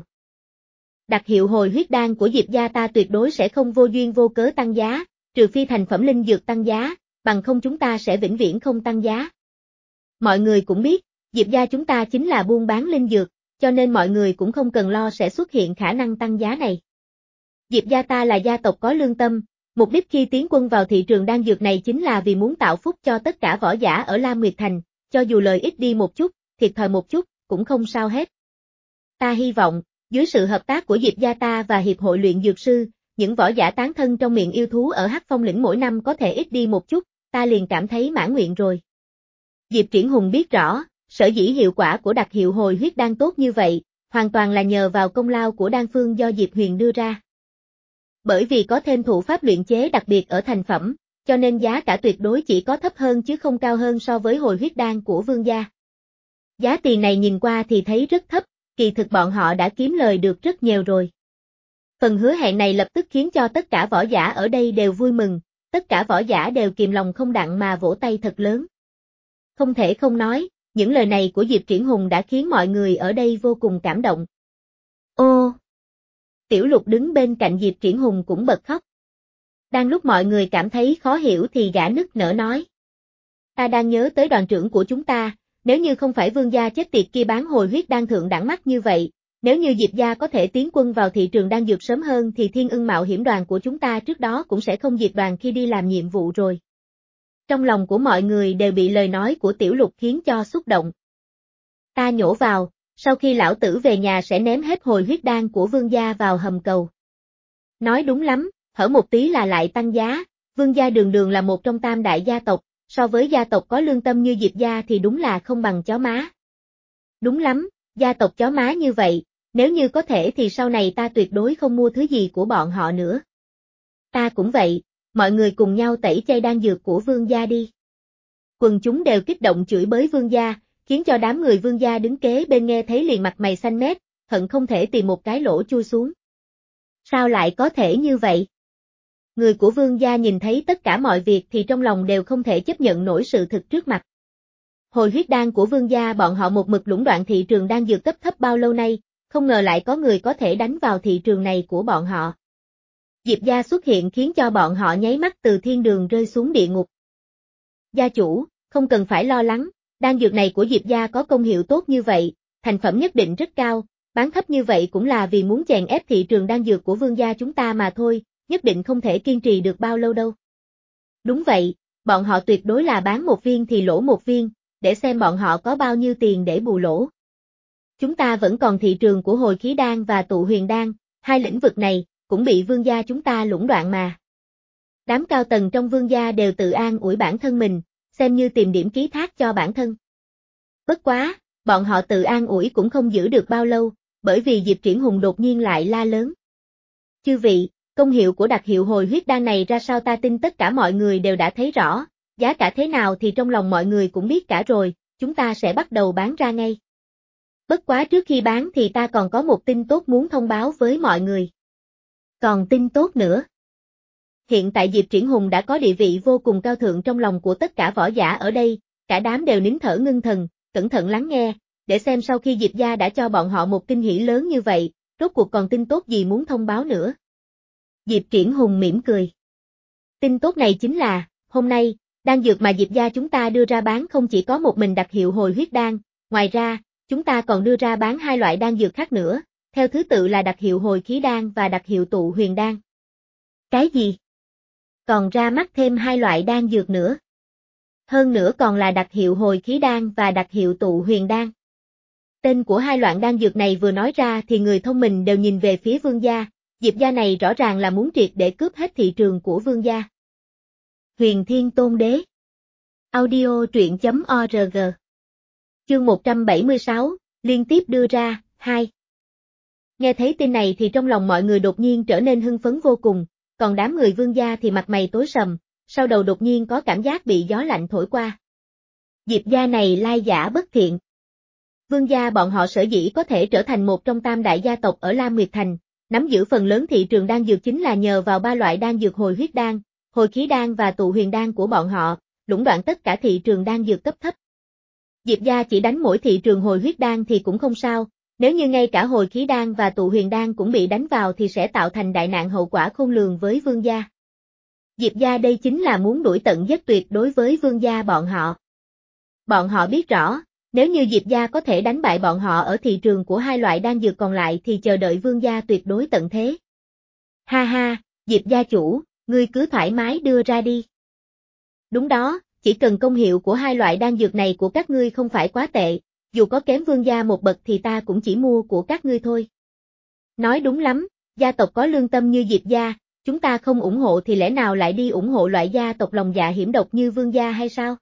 Đặc hiệu hồi huyết đan của Diệp gia ta tuyệt đối sẽ không vô duyên vô cớ tăng giá, trừ phi thành phẩm linh dược tăng giá, bằng không chúng ta sẽ vĩnh viễn không tăng giá. Mọi người cũng biết, Diệp gia chúng ta chính là buôn bán linh dược, cho nên mọi người cũng không cần lo sẽ xuất hiện khả năng tăng giá này. Diệp gia ta là gia tộc có lương tâm, mục đích khi tiến quân vào thị trường đan dược này chính là vì muốn tạo phúc cho tất cả võ giả ở Lam Nguyệt Thành, cho dù lời ít đi một chút, thiệt thòi một chút, cũng không sao hết. Ta hy vọng, dưới sự hợp tác của Diệp gia ta và Hiệp hội luyện dược sư, những võ giả tán thân trong miệng yêu thú ở Hắc Phong lĩnh mỗi năm có thể ít đi một chút, ta liền cảm thấy mãn nguyện rồi. Diệp Triển Hùng biết rõ, sở dĩ hiệu quả của đặc hiệu hồi huyết đan tốt như vậy, hoàn toàn là nhờ vào công lao của đan phương do Diệp Huyền đưa ra. Bởi vì có thêm thủ pháp luyện chế đặc biệt ở thành phẩm, cho nên giá cả tuyệt đối chỉ có thấp hơn chứ không cao hơn so với hồi huyết đan của Vương gia. Giá tiền này nhìn qua thì thấy rất thấp, kỳ thực bọn họ đã kiếm lời được rất nhiều rồi. Phần hứa hẹn này lập tức khiến cho tất cả võ giả ở đây đều vui mừng, tất cả võ giả đều kìm lòng không đặng mà vỗ tay thật lớn. Không thể không nói, những lời này của Diệp Triển Hùng đã khiến mọi người ở đây vô cùng cảm động. Ô! Tiểu Lục đứng bên cạnh Diệp Triển Hùng cũng bật khóc. Đang lúc mọi người cảm thấy khó hiểu thì gã nức nở nói. Ta đang nhớ tới đoàn trưởng của chúng ta, nếu như không phải Vương gia chết tiệt kia bán hồi huyết đan thượng đẳng mắt như vậy, nếu như Diệp gia có thể tiến quân vào thị trường đan dược sớm hơn thì Thiên Ưng Mạo hiểm đoàn của chúng ta trước đó cũng sẽ không diệt đoàn khi đi làm nhiệm vụ rồi. Trong lòng của mọi người đều bị lời nói của Tiểu Lục khiến cho xúc động. Ta nhổ vào, sau khi lão tử về nhà sẽ ném hết hồi huyết đan của Vương gia vào hầm cầu. Nói đúng lắm, hở một tí là lại tăng giá, Vương gia đường đường là một trong tam đại gia tộc, so với gia tộc có lương tâm như Diệp gia thì đúng là không bằng chó má. Đúng lắm, gia tộc chó má như vậy, nếu như có thể thì sau này ta tuyệt đối không mua thứ gì của bọn họ nữa. Ta cũng vậy, mọi người cùng nhau tẩy chay đan dược của Vương gia đi. Quần chúng đều kích động chửi bới Vương gia, khiến cho đám người Vương gia đứng kế bên nghe thấy liền mặt mày xanh mét, hận không thể tìm một cái lỗ chui xuống. Sao lại có thể như vậy? Người của Vương gia nhìn thấy tất cả mọi việc thì trong lòng đều không thể chấp nhận nổi sự thực trước mặt. Hồi huyết đan của Vương gia bọn họ một mực lũng đoạn thị trường đan dược cấp thấp bao lâu nay, không ngờ lại có người có thể đánh vào thị trường này của bọn họ. Diệp gia xuất hiện khiến cho bọn họ nháy mắt từ thiên đường rơi xuống địa ngục. Gia chủ, không cần phải lo lắng, đan dược này của Diệp gia có công hiệu tốt như vậy, thành phẩm nhất định rất cao, bán thấp như vậy cũng là vì muốn chèn ép thị trường đan dược của Vương gia chúng ta mà thôi, nhất định không thể kiên trì được bao lâu đâu. Đúng vậy, bọn họ tuyệt đối là bán một viên thì lỗ một viên, để xem bọn họ có bao nhiêu tiền để bù lỗ. Chúng ta vẫn còn thị trường của hồi khí đan và tụ huyền đan, hai lĩnh vực này cũng bị Vương gia chúng ta lũng đoạn mà. Đám cao tầng trong Vương gia đều tự an ủi bản thân mình, xem như tìm điểm ký thác cho bản thân. Bất quá, bọn họ tự an ủi cũng không giữ được bao lâu, bởi vì Diệp Triển Hùng đột nhiên lại la lớn. Chư vị, công hiệu của đặc hiệu hồi huyết đan này ra sao ta tin tất cả mọi người đều đã thấy rõ, giá cả thế nào thì trong lòng mọi người cũng biết cả rồi, chúng ta sẽ bắt đầu bán ra ngay. Bất quá trước khi bán thì ta còn có một tin tốt muốn thông báo với mọi người. Còn tin tốt nữa. Hiện tại Diệp Triển Hùng đã có địa vị vô cùng cao thượng trong lòng của tất cả võ giả ở đây, cả đám đều nín thở ngưng thần, cẩn thận lắng nghe, để xem sau khi Diệp gia đã cho bọn họ một kinh hỉ lớn như vậy, rốt cuộc còn tin tốt gì muốn thông báo nữa. Diệp Triển Hùng mỉm cười. Tin tốt này chính là, hôm nay, đan dược mà Diệp gia chúng ta đưa ra bán không chỉ có một mình đặc hiệu hồi huyết đan, ngoài ra, Chúng ta còn đưa ra bán hai loại đan dược khác nữa, theo thứ tự là đặc hiệu hồi khí đan và đặc hiệu tụ huyền đan. Cái gì? Còn ra mắt thêm hai loại đan dược nữa. Hơn nữa còn là đặc hiệu hồi khí đan và đặc hiệu tụ huyền đan. Tên của hai loại đan dược này vừa nói ra thì người thông minh đều nhìn về phía Vương gia, Diệp gia này rõ ràng là muốn triệt để cướp hết thị trường của Vương gia. Huyền Thiên Tôn Đế. Audio truyện chấm org. Chương một trăm bảy mươi sáu, liên tiếp đưa ra, hai. Nghe thấy tin này thì trong lòng mọi người đột nhiên trở nên hưng phấn vô cùng, còn đám người Vương gia thì mặt mày tối sầm, sau đầu đột nhiên có cảm giác bị gió lạnh thổi qua. Diệp gia này lai giả bất thiện. Vương gia bọn họ sở dĩ có thể trở thành một trong tam đại gia tộc ở Lam Nguyệt Thành, nắm giữ phần lớn thị trường đan dược chính là nhờ vào ba loại đan dược hồi huyết đan, hồi khí đan và tụ huyền đan của bọn họ, lũng đoạn tất cả thị trường đan dược cấp thấp. Diệp gia chỉ đánh mỗi thị trường hồi huyết đan thì cũng không sao, nếu như ngay cả hồi khí đan và tụ huyền đan cũng bị đánh vào thì sẽ tạo thành đại nạn hậu quả khôn lường với Vương gia. Diệp gia đây chính là muốn đuổi tận giết tuyệt đối với Vương gia bọn họ. Bọn họ biết rõ, nếu như Diệp gia có thể đánh bại bọn họ ở thị trường của hai loại đan dược còn lại thì chờ đợi Vương gia tuyệt đối tận thế. Ha ha, Diệp gia chủ, ngươi cứ thoải mái đưa ra đi. Đúng đó, chỉ cần công hiệu của hai loại đan dược này của các ngươi không phải quá tệ, dù có kém Vương gia một bậc thì ta cũng chỉ mua của các ngươi thôi. Nói đúng lắm, gia tộc có lương tâm như Diệp gia, chúng ta không ủng hộ thì lẽ nào lại đi ủng hộ loại gia tộc lòng dạ hiểm độc như Vương gia hay sao?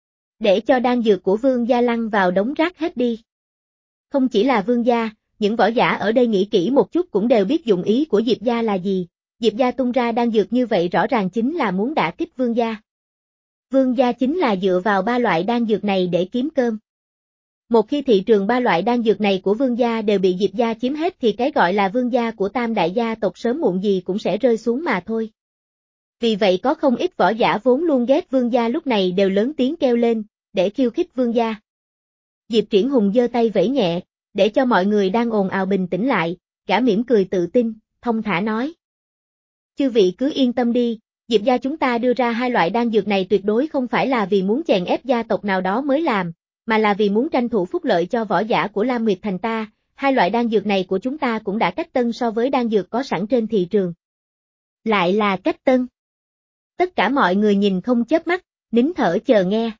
Để cho đan dược của Vương gia lăn vào đống rác hết đi. Không chỉ là Vương gia, những võ giả ở đây nghĩ kỹ một chút cũng đều biết dụng ý của Diệp gia là gì. Diệp gia tung ra đan dược như vậy rõ ràng chính là muốn đả kích Vương gia. Vương gia chính là dựa vào ba loại đan dược này để kiếm cơm. Một khi thị trường ba loại đan dược này của Vương gia đều bị Diệp gia chiếm hết thì cái gọi là Vương gia của tam đại gia tộc sớm muộn gì cũng sẽ rơi xuống mà thôi. Vì vậy có không ít võ giả vốn luôn ghét Vương gia lúc này đều lớn tiếng kêu lên, để khiêu khích Vương gia. Diệp Triển Hùng giơ tay vẫy nhẹ, để cho mọi người đang ồn ào bình tĩnh lại, gã mỉm cười tự tin, thông thả nói. Chư vị cứ yên tâm đi, Diệp gia chúng ta đưa ra hai loại đan dược này tuyệt đối không phải là vì muốn chèn ép gia tộc nào đó mới làm, mà là vì muốn tranh thủ phúc lợi cho võ giả của Lam Nguyệt Thành ta, hai loại đan dược này của chúng ta cũng đã cách tân so với đan dược có sẵn trên thị trường. Lại là cách tân. Tất cả mọi người nhìn không chớp mắt, nín thở chờ nghe.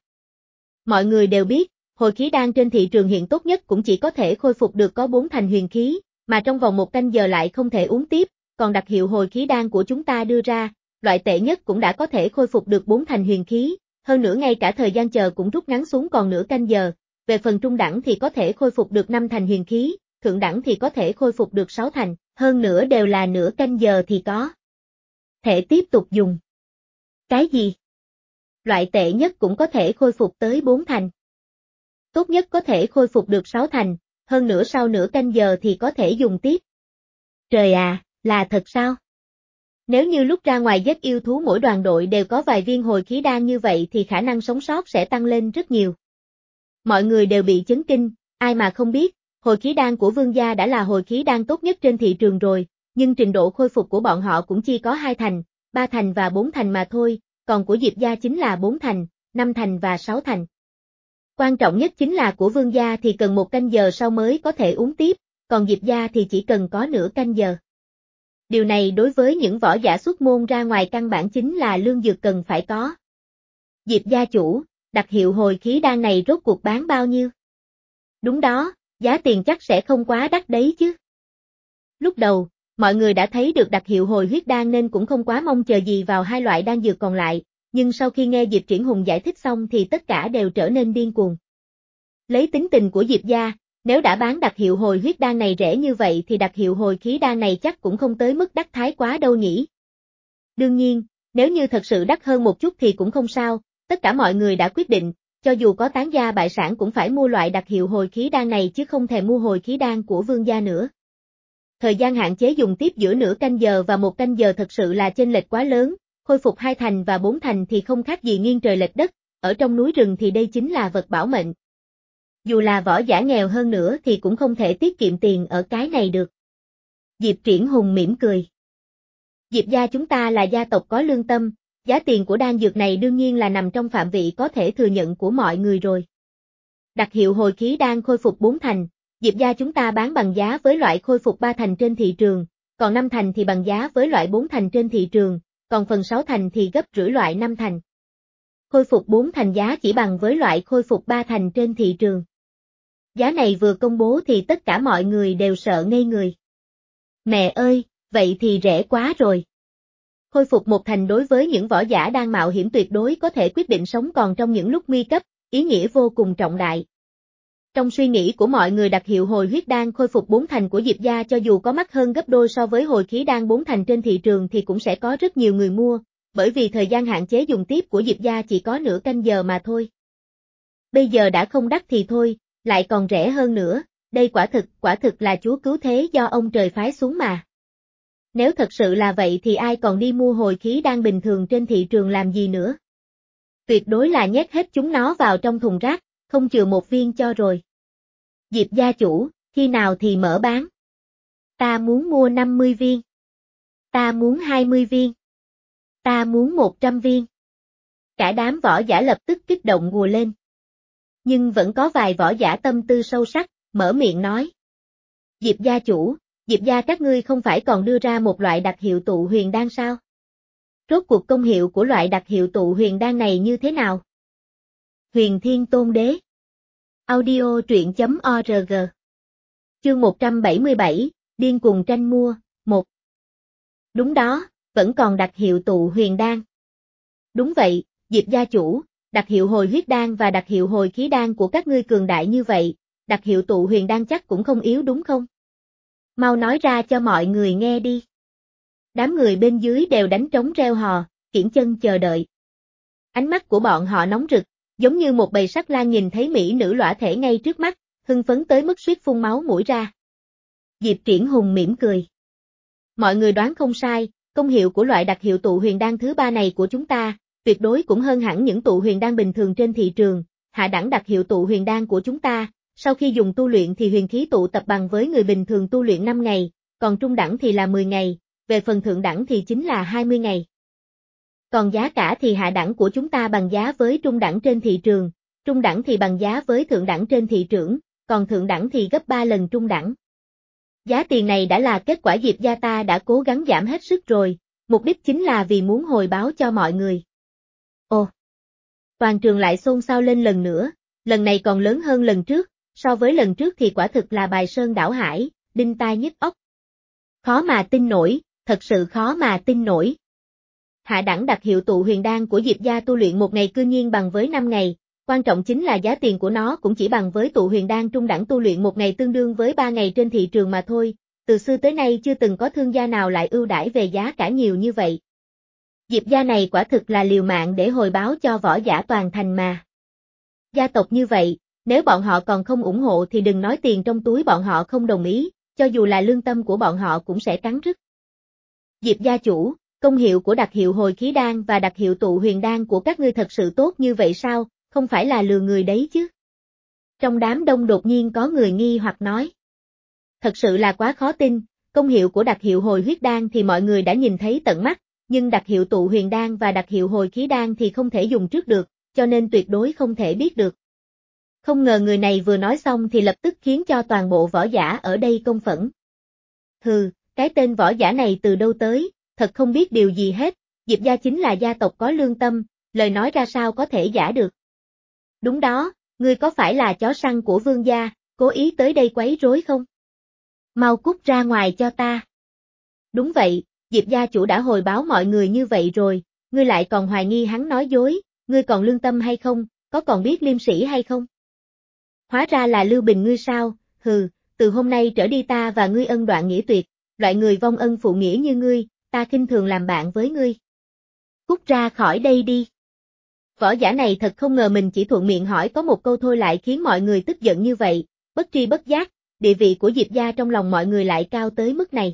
Mọi người đều biết, hồi khí đan trên thị trường hiện tốt nhất cũng chỉ có thể khôi phục được có bốn thành huyền khí, mà trong vòng một canh giờ lại không thể uống tiếp, còn đặc hiệu hồi khí đan của chúng ta đưa ra, loại tệ nhất cũng đã có thể khôi phục được bốn thành huyền khí, hơn nữa ngay cả thời gian chờ cũng rút ngắn xuống còn nửa canh giờ, về phần trung đẳng thì có thể khôi phục được năm thành huyền khí, thượng đẳng thì có thể khôi phục được sáu thành, hơn nữa đều là nửa canh giờ thì có thể tiếp tục dùng. Cái gì? Loại tệ nhất cũng có thể khôi phục tới bốn thành. Tốt nhất có thể khôi phục được sáu thành, hơn nữa sau nửa canh giờ thì có thể dùng tiếp. Trời à, là thật sao? Nếu như lúc ra ngoài giết yêu thú mỗi đoàn đội đều có vài viên hồi khí đan như vậy thì khả năng sống sót sẽ tăng lên rất nhiều. Mọi người đều bị chấn kinh, ai mà không biết, hồi khí đan của Vương gia đã là hồi khí đan tốt nhất trên thị trường rồi, nhưng trình độ khôi phục của bọn họ cũng chỉ có hai thành, ba thành và bốn thành mà thôi, còn của Diệp gia chính là bốn thành, năm thành và sáu thành. Quan trọng nhất chính là của Vương gia thì cần một canh giờ sau mới có thể uống tiếp, còn Diệp gia thì chỉ cần có nửa canh giờ. Điều này đối với những võ giả xuất môn ra ngoài căn bản chính là lương dược cần phải có. Diệp gia chủ, đặc hiệu hồi khí đan này rốt cuộc bán bao nhiêu? Đúng đó, giá tiền chắc sẽ không quá đắt đấy chứ. Lúc đầu, mọi người đã thấy được đặc hiệu hồi huyết đan nên cũng không quá mong chờ gì vào hai loại đan dược còn lại, nhưng sau khi nghe Diệp Triển Hùng giải thích xong thì tất cả đều trở nên điên cuồng. Lấy tính tình của Diệp gia, nếu đã bán đặc hiệu hồi huyết đan này rẻ như vậy thì đặc hiệu hồi khí đan này chắc cũng không tới mức đắt thái quá đâu nhỉ. Đương nhiên, nếu như thật sự đắt hơn một chút thì cũng không sao, tất cả mọi người đã quyết định, cho dù có tán gia bại sản cũng phải mua loại đặc hiệu hồi khí đan này chứ không thèm mua hồi khí đan của Vương gia nữa. Thời gian hạn chế dùng tiếp giữa nửa canh giờ và một canh giờ thật sự là chênh lệch quá lớn, khôi phục hai thành và bốn thành thì không khác gì nghiêng trời lệch đất, ở trong núi rừng thì đây chính là vật bảo mệnh. Dù là võ giả nghèo hơn nữa thì cũng không thể tiết kiệm tiền ở cái này được. Diệp Triển Hùng mỉm cười. Diệp gia chúng ta là gia tộc có lương tâm, giá tiền của đan dược này đương nhiên là nằm trong phạm vị có thể thừa nhận của mọi người rồi. Đặc hiệu hồi khí đan khôi phục bốn thành, Diệp gia chúng ta bán bằng giá với loại khôi phục ba thành trên thị trường, còn năm thành thì bằng giá với loại bốn thành trên thị trường, còn phần sáu thành thì gấp rưỡi loại năm thành. Khôi phục bốn thành giá chỉ bằng với loại khôi phục ba thành trên thị trường. Giá này vừa công bố thì tất cả mọi người đều sợ ngây người. Mẹ ơi, vậy thì rẻ quá rồi. Khôi phục một thành đối với những võ giả đang mạo hiểm tuyệt đối có thể quyết định sống còn trong những lúc nguy cấp, ý nghĩa vô cùng trọng đại. Trong suy nghĩ của mọi người, đặc hiệu hồi huyết đan khôi phục bốn thành của Diệp gia cho dù có mắc hơn gấp đôi so với hồi khí đan bốn thành trên thị trường thì cũng sẽ có rất nhiều người mua, bởi vì thời gian hạn chế dùng tiếp của Diệp gia chỉ có nửa canh giờ mà thôi. Bây giờ đã không đắt thì thôi, lại còn rẻ hơn nữa, đây quả thực, quả thực là chúa cứu thế do ông trời phái xuống mà. Nếu thật sự là vậy thì ai còn đi mua hồi khí đan bình thường trên thị trường làm gì nữa? Tuyệt đối là nhét hết chúng nó vào trong thùng rác, không chừa một viên cho rồi. Diệp gia chủ, khi nào thì mở bán? Ta muốn mua năm mươi viên. Ta muốn hai mươi viên. Ta muốn một trăm viên. Cả đám võ giả lập tức kích động ùa lên. Nhưng vẫn có vài võ giả tâm tư sâu sắc, mở miệng nói. Diệp gia chủ, Diệp gia các ngươi không phải còn đưa ra một loại đặc hiệu tụ huyền đan sao? Rốt cuộc công hiệu của loại đặc hiệu tụ huyền đan này như thế nào? Huyền Thiên Tôn Đế. Audio truyện chấm org. Chương một trăm bảy mươi bảy, điên cuồng tranh mua, một. Đúng đó, vẫn còn đặc hiệu tụ huyền đan. Đúng vậy, Diệp gia chủ, đặc hiệu hồi huyết đan và đặc hiệu hồi khí đan của các ngươi cường đại như vậy, đặc hiệu tụ huyền đan chắc cũng không yếu đúng không? Mau nói ra cho mọi người nghe đi. Đám người bên dưới đều đánh trống reo hò, kiễng chân chờ đợi. Ánh mắt của bọn họ nóng rực, giống như một bầy sắt lang nhìn thấy mỹ nữ lõa thể ngay trước mắt, hưng phấn tới mức suýt phun máu mũi ra. Diệp Triển Hùng mỉm cười. Mọi người đoán không sai, công hiệu của loại đặc hiệu tụ huyền đan thứ ba này của chúng ta, tuyệt đối cũng hơn hẳn những tụ huyền đan bình thường trên thị trường. Hạ đẳng đặc hiệu tụ huyền đan của chúng ta, sau khi dùng tu luyện thì huyền khí tụ tập bằng với người bình thường tu luyện năm ngày, còn trung đẳng thì là mười ngày, về phần thượng đẳng thì chính là hai mươi ngày. Còn giá cả thì hạ đẳng của chúng ta bằng giá với trung đẳng trên thị trường, trung đẳng thì bằng giá với thượng đẳng trên thị trường, còn thượng đẳng thì gấp ba lần trung đẳng. Giá tiền này đã là kết quả Diệp gia ta đã cố gắng giảm hết sức rồi, mục đích chính là vì muốn hồi báo cho mọi người. Ồ! Toàn trường lại xôn xao lên lần nữa, lần này còn lớn hơn lần trước, so với lần trước thì quả thực là bài sơn đảo hải, đinh tai nhức óc. Khó mà tin nổi, thật sự khó mà tin nổi. Hạ đẳng đặc hiệu tụ huyền đan của Diệp gia tu luyện một ngày cư nhiên bằng với năm ngày, quan trọng chính là giá tiền của nó cũng chỉ bằng với tụ huyền đan trung đẳng tu luyện một ngày tương đương với ba ngày trên thị trường mà thôi, từ xưa tới nay chưa từng có thương gia nào lại ưu đãi về giá cả nhiều như vậy. Diệp gia này quả thực là liều mạng để hồi báo cho võ giả toàn thành mà. Gia tộc như vậy, nếu bọn họ còn không ủng hộ thì đừng nói tiền trong túi bọn họ không đồng ý, cho dù là lương tâm của bọn họ cũng sẽ cắn rứt. Diệp gia chủ, công hiệu của đặc hiệu hồi khí đan và đặc hiệu tụ huyền đan của các ngươi thật sự tốt như vậy sao, không phải là lừa người đấy chứ? Trong đám đông đột nhiên có người nghi hoặc nói. Thật sự là quá khó tin, công hiệu của đặc hiệu hồi huyết đan thì mọi người đã nhìn thấy tận mắt, nhưng đặc hiệu tụ huyền đan và đặc hiệu hồi khí đan thì không thể dùng trước được, cho nên tuyệt đối không thể biết được. Không ngờ người này vừa nói xong thì lập tức khiến cho toàn bộ võ giả ở đây công phẫn. Hừ, cái tên võ giả này từ đâu tới, thật không biết điều gì hết, Diệp gia chính là gia tộc có lương tâm, lời nói ra sao có thể giả được. Đúng đó, ngươi có phải là chó săn của vương gia, cố ý tới đây quấy rối không? Mau cút ra ngoài cho ta. Đúng vậy, Diệp gia chủ đã hồi báo mọi người như vậy rồi, ngươi lại còn hoài nghi hắn nói dối, ngươi còn lương tâm hay không, có còn biết liêm sĩ hay không? Hóa ra là Lưu Bình ngươi sao, hừ, từ hôm nay trở đi ta và ngươi ân đoạn nghĩa tuyệt, loại người vong ân phụ nghĩa như ngươi, ta khinh thường làm bạn với ngươi. Cút ra khỏi đây đi. Võ giả này thật không ngờ mình chỉ thuận miệng hỏi có một câu thôi lại khiến mọi người tức giận như vậy, bất tri bất giác, địa vị của Diệp gia trong lòng mọi người lại cao tới mức này.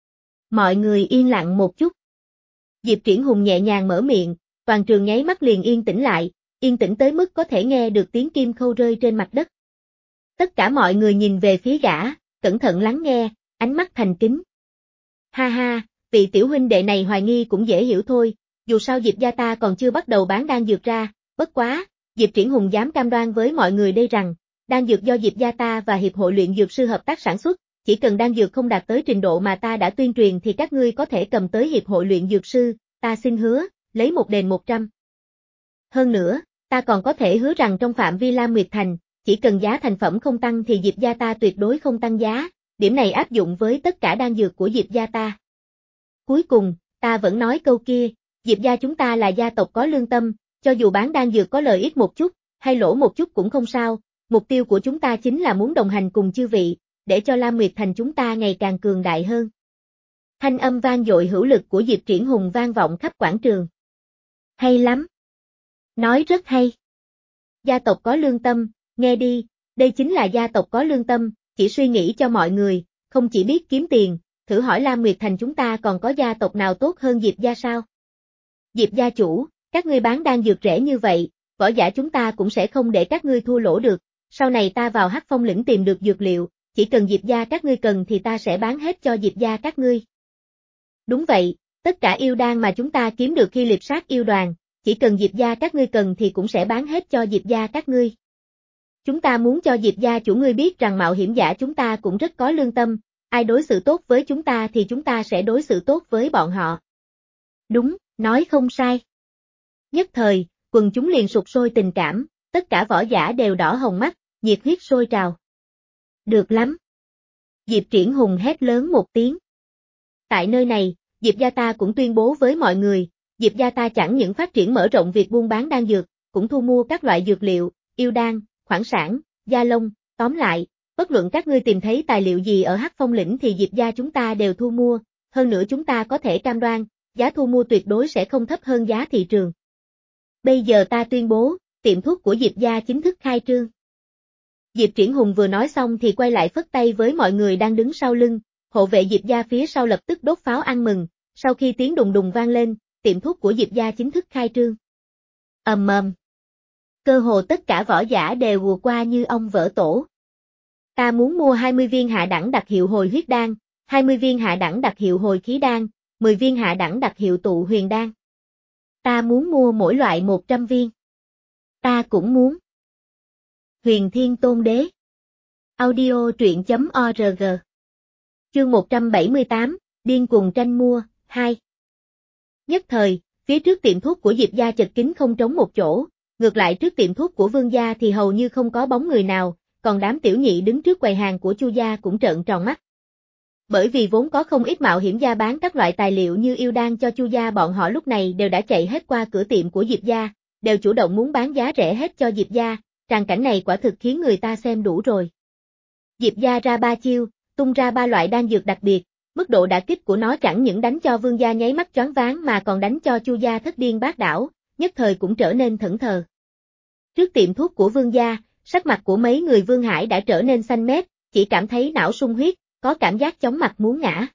Mọi người yên lặng một chút. Diệp Triển Hùng nhẹ nhàng mở miệng, toàn trường nháy mắt liền yên tĩnh lại, yên tĩnh tới mức có thể nghe được tiếng kim khâu rơi trên mặt đất. Tất cả mọi người nhìn về phía gã, cẩn thận lắng nghe, ánh mắt thành kính. Ha ha, vị tiểu huynh đệ này hoài nghi cũng dễ hiểu thôi, dù sao Diệp gia ta còn chưa bắt đầu bán đan dược ra, bất quá, Diệp Triển Hùng dám cam đoan với mọi người đây rằng, đan dược do Diệp gia ta và Hiệp hội luyện dược sư hợp tác sản xuất, chỉ cần đan dược không đạt tới trình độ mà ta đã tuyên truyền thì các ngươi có thể cầm tới Hiệp hội luyện dược sư, ta xin hứa, lấy một đền một trăm. Hơn nữa, ta còn có thể hứa rằng trong phạm vi Lam Nguyệt Thành, chỉ cần giá thành phẩm không tăng thì Diệp gia ta tuyệt đối không tăng giá, điểm này áp dụng với tất cả đan dược của Diệp gia ta. Cuối cùng, ta vẫn nói câu kia, Diệp gia chúng ta là gia tộc có lương tâm, cho dù bán đan dược có lợi ích một chút, hay lỗ một chút cũng không sao, mục tiêu của chúng ta chính là muốn đồng hành cùng chư vị, để cho Lam Nguyệt Thành chúng ta ngày càng cường đại hơn. Thanh âm vang dội hữu lực của Diệp Triển Hùng vang vọng khắp quảng trường. Hay lắm. Nói rất hay. Gia tộc có lương tâm, nghe đi, đây chính là gia tộc có lương tâm, chỉ suy nghĩ cho mọi người, không chỉ biết kiếm tiền, thử hỏi Lam Nguyệt Thành chúng ta còn có gia tộc nào tốt hơn Diệp gia sao? Diệp gia chủ, các ngươi bán đan dược rẻ như vậy, võ giả chúng ta cũng sẽ không để các ngươi thua lỗ được, sau này ta vào Hắc Phong lĩnh tìm được dược liệu, chỉ cần Diệp gia các ngươi cần thì ta sẽ bán hết cho Diệp gia các ngươi. Đúng vậy, tất cả yêu đan mà chúng ta kiếm được khi liệp sát yêu đoàn, chỉ cần Diệp gia các ngươi cần thì cũng sẽ bán hết cho Diệp gia các ngươi. Chúng ta muốn cho Diệp gia chủ ngươi biết rằng mạo hiểm giả chúng ta cũng rất có lương tâm, ai đối xử tốt với chúng ta thì chúng ta sẽ đối xử tốt với bọn họ. Đúng, nói không sai. Nhất thời, quần chúng liền sục sôi tình cảm, tất cả võ giả đều đỏ hồng mắt, nhiệt huyết sôi trào. Được lắm. Diệp Triển Hùng hét lớn một tiếng. Tại nơi này, Diệp gia ta cũng tuyên bố với mọi người, Diệp gia ta chẳng những phát triển mở rộng việc buôn bán đan dược, cũng thu mua các loại dược liệu, yêu đan, khoáng sản, gia lông, tóm lại, bất luận các ngươi tìm thấy tài liệu gì ở Hắc Phong lĩnh thì Diệp gia chúng ta đều thu mua, hơn nữa chúng ta có thể cam đoan, giá thu mua tuyệt đối sẽ không thấp hơn giá thị trường. Bây giờ ta tuyên bố, tiệm thuốc của Diệp gia chính thức khai trương. Diệp Triển Hùng vừa nói xong thì quay lại phất tay với mọi người đang đứng sau lưng, hộ vệ Diệp gia phía sau lập tức đốt pháo ăn mừng, sau khi tiếng đùng đùng vang lên, tiệm thuốc của Diệp gia chính thức khai trương. Ầm ầm. Cơ hồ tất cả võ giả đều ùa qua như ong vỡ tổ. Ta muốn mua hai mươi viên hạ đẳng đặc hiệu hồi huyết đan, hai mươi viên hạ đẳng đặc hiệu hồi khí đan, mười viên hạ đẳng đặc hiệu tụ huyền đan. Ta muốn mua mỗi loại một trăm viên. Ta cũng muốn. Huyền Thiên Tôn Đế. Audio truyện chấm org. Chương một trăm bảy mươi tám, điên cuồng tranh mua, hai. Nhất thời, phía trước tiệm thuốc của Diệp gia chật kín không trống một chỗ, ngược lại trước tiệm thuốc của Vương gia thì hầu như không có bóng người nào, còn đám tiểu nhị đứng trước quầy hàng của Chu gia cũng trợn tròn mắt. Bởi vì vốn có không ít mạo hiểm gia bán các loại tài liệu như yêu đan cho Chu gia, bọn họ lúc này đều đã chạy hết qua cửa tiệm của Diệp gia, đều chủ động muốn bán giá rẻ hết cho Diệp gia, tràng cảnh này quả thực khiến người ta xem đủ rồi. Diệp gia ra ba chiêu, tung ra ba loại đan dược đặc biệt, mức độ đả kích của nó chẳng những đánh cho Vương gia nháy mắt choáng váng mà còn đánh cho Chu gia thất điên bát đảo, nhất thời cũng trở nên thẫn thờ. Trước tiệm thuốc của Vương gia, sắc mặt của mấy người Vương Hải đã trở nên xanh mét, chỉ cảm thấy não sung huyết, có cảm giác chóng mặt muốn ngã.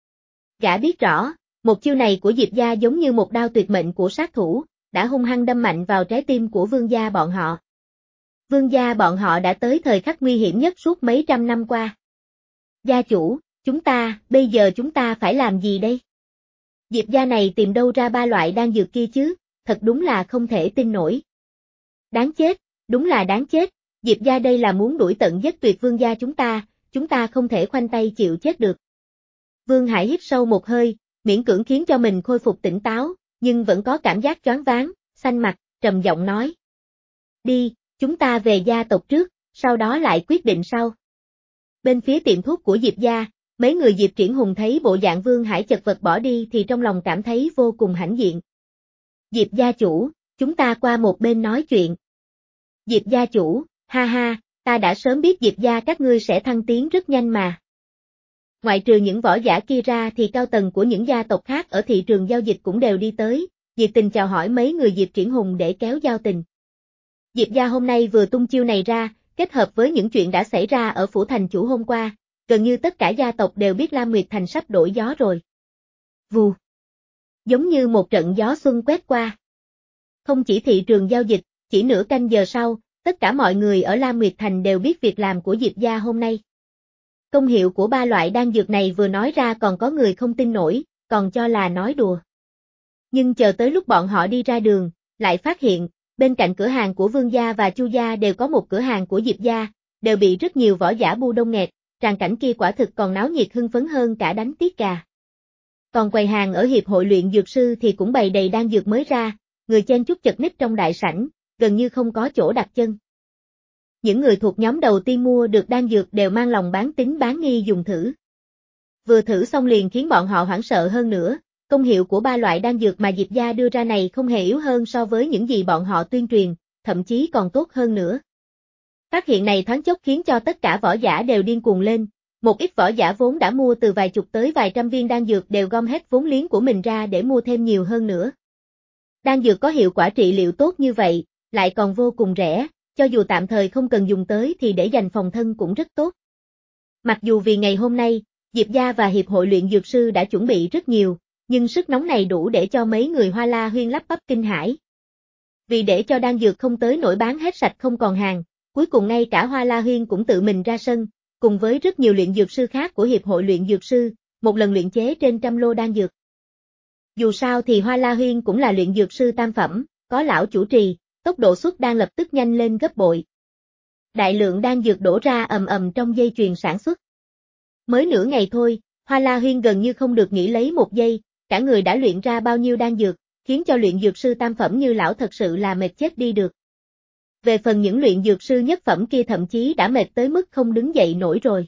Gã biết rõ, một chiêu này của Diệp gia giống như một đao tuyệt mệnh của sát thủ, đã hung hăng đâm mạnh vào trái tim của Vương gia bọn họ. Vương gia bọn họ đã tới thời khắc nguy hiểm nhất suốt mấy trăm năm qua. Gia chủ, chúng ta, bây giờ chúng ta phải làm gì đây? Diệp gia này tìm đâu ra ba loại đan dược kia chứ, thật đúng là không thể tin nổi. Đáng chết, đúng là đáng chết, Diệp gia đây là muốn đuổi tận giết tuyệt Vương gia chúng ta, chúng ta không thể khoanh tay chịu chết được. Vương Hải hít sâu một hơi, miễn cưỡng khiến cho mình khôi phục tỉnh táo, nhưng vẫn có cảm giác choáng váng, xanh mặt, trầm giọng nói. Đi, chúng ta về gia tộc trước, sau đó lại quyết định sau. Bên phía tiệm thuốc của Diệp gia, mấy người Diệp Triển Hùng thấy bộ dạng Vương Hải chật vật bỏ đi thì trong lòng cảm thấy vô cùng hãnh diện. Diệp gia chủ, chúng ta qua một bên nói chuyện. Diệp gia chủ, ha ha, ta đã sớm biết Diệp gia các ngươi sẽ thăng tiến rất nhanh mà. Ngoại trừ những võ giả kia ra thì cao tầng của những gia tộc khác ở thị trường giao dịch cũng đều đi tới, nhiệt tình chào hỏi mấy người Diệp Triển Hùng để kéo giao tình. Diệp gia hôm nay vừa tung chiêu này ra, kết hợp với những chuyện đã xảy ra ở phủ thành chủ hôm qua, gần như tất cả gia tộc đều biết Lam Nguyệt Thành sắp đổi gió rồi. Vù. Giống như một trận gió xuân quét qua. Không chỉ thị trường giao dịch, chỉ nửa canh giờ sau, tất cả mọi người ở Lam Nguyệt Thành đều biết việc làm của Diệp gia hôm nay. Công hiệu của ba loại đan dược này vừa nói ra còn có người không tin nổi, còn cho là nói đùa. Nhưng chờ tới lúc bọn họ đi ra đường, lại phát hiện, bên cạnh cửa hàng của Vương gia và Chu gia đều có một cửa hàng của Diệp gia, đều bị rất nhiều võ giả bu đông nghẹt, tràng cảnh kia quả thực còn náo nhiệt hưng phấn hơn cả đánh tiết gà. Còn quầy hàng ở hiệp hội luyện dược sư thì cũng bày đầy đan dược mới ra, người chen chúc chật ních trong đại sảnh, gần như không có chỗ đặt chân. Những người thuộc nhóm đầu tiên mua được đan dược đều mang lòng bán tín bán nghi dùng thử. Vừa thử xong liền khiến bọn họ hoảng sợ hơn nữa, công hiệu của ba loại đan dược mà Diệp gia đưa ra này không hề yếu hơn so với những gì bọn họ tuyên truyền, thậm chí còn tốt hơn nữa. Phát hiện này thoáng chốc khiến cho tất cả võ giả đều điên cuồng lên, một ít võ giả vốn đã mua từ vài chục tới vài trăm viên đan dược đều gom hết vốn liếng của mình ra để mua thêm nhiều hơn nữa. Đan dược có hiệu quả trị liệu tốt như vậy, lại còn vô cùng rẻ, cho dù tạm thời không cần dùng tới thì để dành phòng thân cũng rất tốt. Mặc dù vì ngày hôm nay, Diệp gia và Hiệp hội luyện dược sư đã chuẩn bị rất nhiều, nhưng sức nóng này đủ để cho mấy người Hoa La Huyên lắp bắp kinh hãi. Vì để cho đan dược không tới nổi bán hết sạch không còn hàng, cuối cùng ngay cả Hoa La Huyên cũng tự mình ra sân, cùng với rất nhiều luyện dược sư khác của Hiệp hội luyện dược sư, một lần luyện chế trên trăm lô đan dược. Dù sao thì Hoa La Huyên cũng là luyện dược sư tam phẩm, có lão chủ trì, tốc độ xuất đan lập tức nhanh lên gấp bội. Đại lượng đan dược đổ ra ầm ầm trong dây chuyền sản xuất. Mới nửa ngày thôi, Hoa La Huyên gần như không được nghỉ lấy một giây, cả người đã luyện ra bao nhiêu đan dược, khiến cho luyện dược sư tam phẩm như lão thật sự là mệt chết đi được. Về phần những luyện dược sư nhất phẩm kia thậm chí đã mệt tới mức không đứng dậy nổi rồi.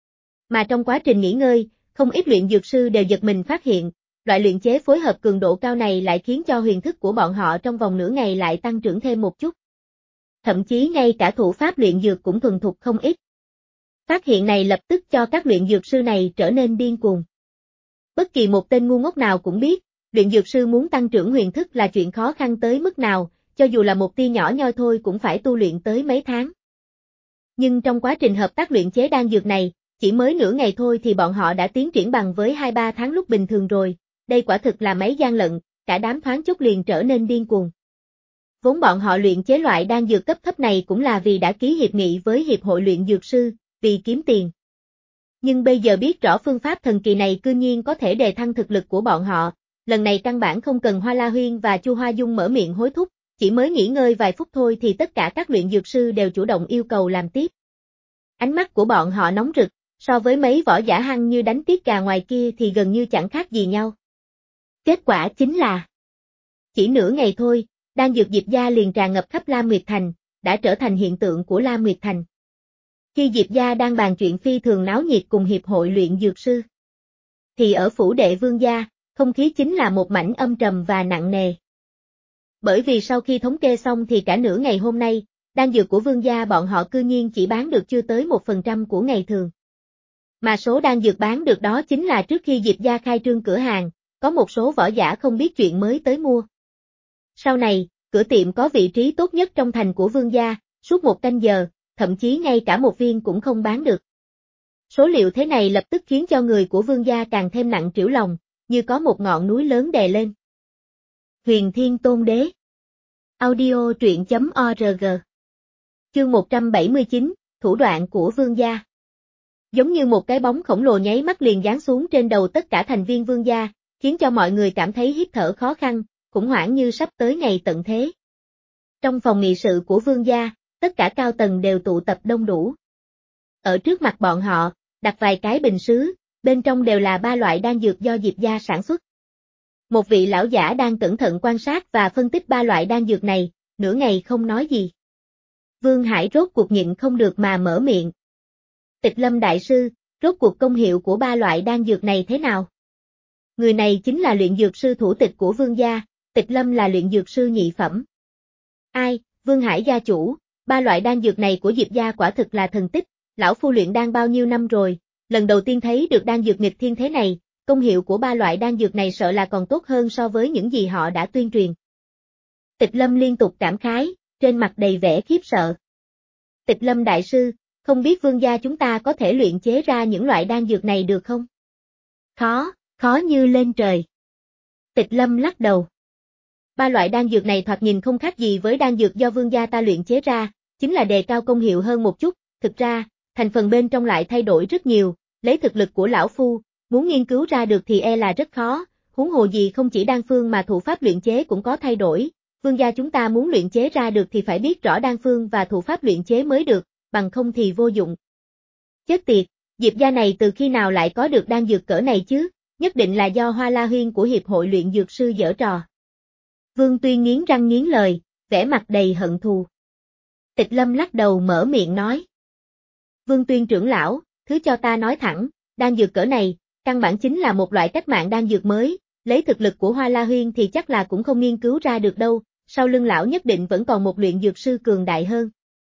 Mà trong quá trình nghỉ ngơi, không ít luyện dược sư đều giật mình phát hiện, loại luyện chế phối hợp cường độ cao này lại khiến cho huyền thức của bọn họ trong vòng nửa ngày lại tăng trưởng thêm một chút. Thậm chí ngay cả thủ pháp luyện dược cũng thuần thục không ít. Phát hiện này lập tức cho các luyện dược sư này trở nên điên cuồng. Bất kỳ một tên ngu ngốc nào cũng biết, luyện dược sư muốn tăng trưởng huyền thức là chuyện khó khăn tới mức nào, cho dù là một tia nhỏ nhoi thôi cũng phải tu luyện tới mấy tháng. Nhưng trong quá trình hợp tác luyện chế đan dược này, chỉ mới nửa ngày thôi thì bọn họ đã tiến triển bằng với hai ba tháng lúc bình thường rồi, đây quả thực là mấy gian lận, cả đám thoáng chốc liền trở nên điên cuồng. Vốn bọn họ luyện chế loại đan dược cấp thấp này cũng là vì đã ký hiệp nghị với Hiệp hội luyện dược sư, vì kiếm tiền. Nhưng bây giờ biết rõ phương pháp thần kỳ này cư nhiên có thể đề thăng thực lực của bọn họ, lần này căn bản không cần Hoa La Huyên và Chu Hoa Dung mở miệng hối thúc, chỉ mới nghỉ ngơi vài phút thôi thì tất cả các luyện dược sư đều chủ động yêu cầu làm tiếp. Ánh mắt của bọn họ nóng rực, so với mấy võ giả hăng như đánh tiết gà ngoài kia thì gần như chẳng khác gì nhau. Kết quả chính là chỉ nửa ngày thôi, đan dược Diệp gia liền tràn ngập khắp Lam Nguyệt Thành, đã trở thành hiện tượng của Lam Nguyệt Thành. Khi Diệp gia đang bàn chuyện phi thường náo nhiệt cùng Hiệp hội luyện dược sư, thì ở phủ đệ Vương gia, không khí chính là một mảnh âm trầm và nặng nề. Bởi vì sau khi thống kê xong thì cả nửa ngày hôm nay, đan dược của Vương gia bọn họ cư nhiên chỉ bán được chưa tới một phần trăm của ngày thường. Mà số đan dược bán được đó chính là trước khi Diệp gia khai trương cửa hàng, có một số võ giả không biết chuyện mới tới mua. Sau này, cửa tiệm có vị trí tốt nhất trong thành của Vương gia, suốt một canh giờ, thậm chí ngay cả một viên cũng không bán được. Số liệu thế này lập tức khiến cho người của Vương gia càng thêm nặng trĩu lòng, như có một ngọn núi lớn đè lên. Huyền Thiên Tôn Đế. Audio truyện chấm org. Chương một trăm bảy mươi chín, thủ đoạn của Vương gia. Giống như một cái bóng khổng lồ nháy mắt liền giáng xuống trên đầu tất cả thành viên Vương gia, khiến cho mọi người cảm thấy hít thở khó khăn, khủng hoảng như sắp tới ngày tận thế. Trong phòng nghị sự của Vương gia, tất cả cao tầng đều tụ tập đông đủ. Ở trước mặt bọn họ, đặt vài cái bình sứ, bên trong đều là ba loại đan dược do Diệp gia sản xuất. Một vị lão giả đang cẩn thận quan sát và phân tích ba loại đan dược này, nửa ngày không nói gì. Vương Hải rốt cuộc nhịn không được mà mở miệng. Tịch Lâm đại sư, rốt cuộc công hiệu của ba loại đan dược này thế nào? Người này chính là luyện dược sư thủ tịch của Vương gia, Tịch Lâm là luyện dược sư nhị phẩm. Ai, Vương Hải gia chủ, ba loại đan dược này của Diệp gia quả thực là thần tích, lão phu luyện đan bao nhiêu năm rồi, lần đầu tiên thấy được đan dược nghịch thiên thế này, công hiệu của ba loại đan dược này sợ là còn tốt hơn so với những gì họ đã tuyên truyền. Tịch Lâm liên tục cảm khái, trên mặt đầy vẻ khiếp sợ. Tịch Lâm đại sư, không biết Vương gia chúng ta có thể luyện chế ra những loại đan dược này được không? Khó, khó như lên trời. Tịch Lâm lắc đầu. Ba loại đan dược này thoạt nhìn không khác gì với đan dược do Vương gia ta luyện chế ra, chính là đề cao công hiệu hơn một chút, thực ra, thành phần bên trong lại thay đổi rất nhiều, lấy thực lực của lão phu, muốn nghiên cứu ra được thì e là rất khó, huống hồ gì không chỉ đan phương mà thủ pháp luyện chế cũng có thay đổi, Vương gia chúng ta muốn luyện chế ra được thì phải biết rõ đan phương và thủ pháp luyện chế mới được, bằng không thì vô dụng. Chết tiệt, Diệp gia này từ khi nào lại có được đan dược cỡ này chứ, nhất định là do Hoa La Huyên của Hiệp hội luyện dược sư giở trò. Vương Tuyên nghiến răng nghiến lời, vẻ mặt đầy hận thù. Tịch Lâm lắc đầu mở miệng nói. Vương Tuyên trưởng lão, thứ cho ta nói thẳng, đan dược cỡ này, căn bản chính là một loại cách mạng đan dược mới, lấy thực lực của Hoa La Huyên thì chắc là cũng không nghiên cứu ra được đâu, sau lưng lão nhất định vẫn còn một luyện dược sư cường đại hơn.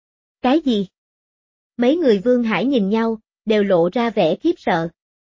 Cái gì? Mấy người Vương Hải nhìn nhau, đều lộ ra vẻ khiếp sợ.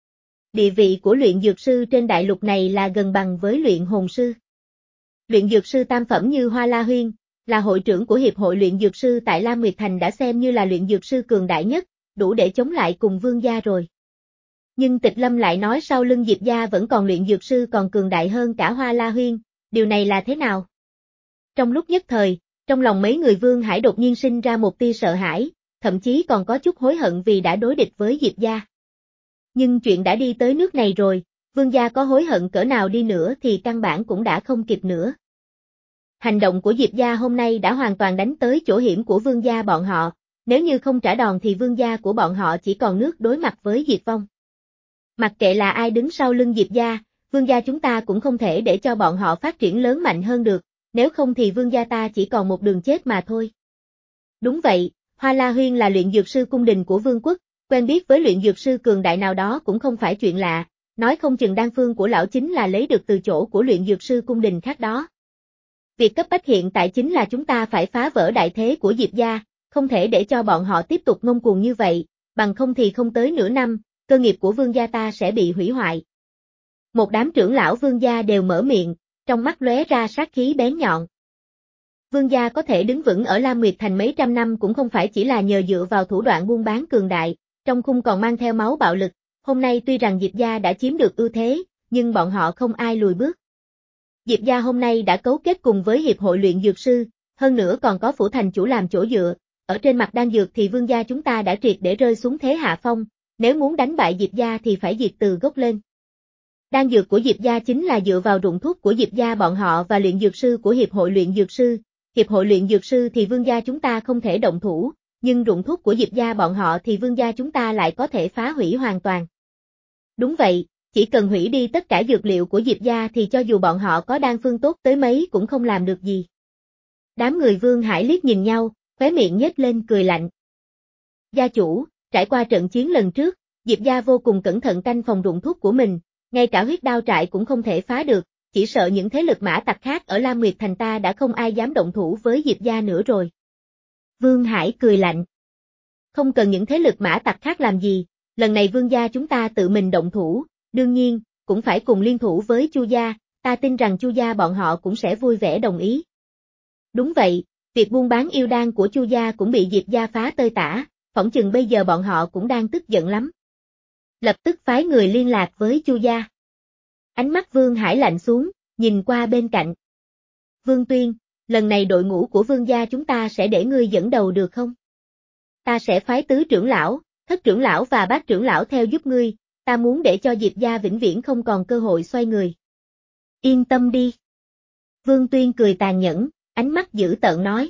Địa vị của luyện dược sư trên đại lục này là gần bằng với luyện hồn sư. Luyện dược sư tam phẩm như Hoa La Huyên, là hội trưởng của Hiệp hội luyện dược sư tại Lam Nguyệt Thành đã xem như là luyện dược sư cường đại nhất, đủ để chống lại cùng Vương gia rồi. Nhưng Tịch Lâm lại nói sau lưng Diệp gia vẫn còn luyện dược sư còn cường đại hơn cả Hoa La Huyên, điều này là thế nào? Trong lúc nhất thời, trong lòng mấy người Vương Hải đột nhiên sinh ra một tia sợ hãi, thậm chí còn có chút hối hận vì đã đối địch với Diệp gia. Nhưng chuyện đã đi tới nước này rồi, Vương gia có hối hận cỡ nào đi nữa thì căn bản cũng đã không kịp nữa. Hành động của Diệp gia hôm nay đã hoàn toàn đánh tới chỗ hiểm của Vương gia bọn họ, nếu như không trả đòn thì Vương gia của bọn họ chỉ còn nước đối mặt với diệt vong. Mặc kệ là ai đứng sau lưng Diệp gia, Vương gia chúng ta cũng không thể để cho bọn họ phát triển lớn mạnh hơn được, nếu không thì Vương gia ta chỉ còn một đường chết mà thôi. Đúng vậy, Hoa La Huyên là luyện dược sư cung đình của Vương quốc, quen biết với luyện dược sư cường đại nào đó cũng không phải chuyện lạ, nói không chừng đan phương của lão chính là lấy được từ chỗ của luyện dược sư cung đình khác đó. Việc cấp bách hiện tại chính là chúng ta phải phá vỡ đại thế của Diệp gia, không thể để cho bọn họ tiếp tục ngông cuồng như vậy, bằng không thì không tới nửa năm, cơ nghiệp của Vương gia ta sẽ bị hủy hoại. Một đám trưởng lão Vương gia đều mở miệng, trong mắt lóe ra sát khí bén nhọn. Vương gia có thể đứng vững ở Lam Nguyệt Thành mấy trăm năm cũng không phải chỉ là nhờ dựa vào thủ đoạn buôn bán cường đại, trong khung còn mang theo máu bạo lực, hôm nay tuy rằng Diệp gia đã chiếm được ưu thế, nhưng bọn họ không ai lùi bước. Diệp gia hôm nay đã cấu kết cùng với Hiệp hội luyện dược sư, hơn nữa còn có phủ thành chủ làm chỗ dựa, ở trên mặt đan dược thì Vương gia chúng ta đã triệt để rơi xuống thế hạ phong, nếu muốn đánh bại Diệp gia thì phải diệt từ gốc lên. Đan dược của Diệp gia chính là dựa vào ruộng thuốc của Diệp gia bọn họ và luyện dược sư của Hiệp hội luyện dược sư, Hiệp hội luyện dược sư thì Vương gia chúng ta không thể động thủ, nhưng ruộng thuốc của Diệp gia bọn họ thì Vương gia chúng ta lại có thể phá hủy hoàn toàn. Đúng vậy, chỉ cần hủy đi tất cả dược liệu của Diệp gia thì cho dù bọn họ có đan phương tốt tới mấy cũng không làm được gì. Đám người Vương Hải liếc nhìn nhau, khóe miệng nhếch lên cười lạnh. Gia chủ, trải qua trận chiến lần trước, Diệp gia vô cùng cẩn thận canh phòng ruộng thuốc của mình, ngay cả huyết đao trại cũng không thể phá được, chỉ sợ những thế lực mã tặc khác ở Lam Nguyệt Thành ta đã không ai dám động thủ với Diệp gia nữa rồi. Vương Hải cười lạnh. Không cần những thế lực mã tặc khác làm gì, lần này Vương gia chúng ta tự mình động thủ, đương nhiên, cũng phải cùng liên thủ với Chu gia, ta tin rằng Chu gia bọn họ cũng sẽ vui vẻ đồng ý. Đúng vậy, việc buôn bán yêu đan của Chu gia cũng bị Diệp gia phá tơi tả, phỏng chừng bây giờ bọn họ cũng đang tức giận lắm. Lập tức phái người liên lạc với Chu gia. Ánh mắt Vương Hải lạnh xuống, nhìn qua bên cạnh. Vương Tuyên, lần này đội ngũ của Vương gia chúng ta sẽ để ngươi dẫn đầu được không? Ta sẽ phái tứ trưởng lão, thất trưởng lão và bát trưởng lão theo giúp ngươi, ta muốn để cho Diệp gia vĩnh viễn không còn cơ hội xoay người. Yên tâm đi. Vương Tuyên cười tàn nhẫn, ánh mắt dữ tợn nói.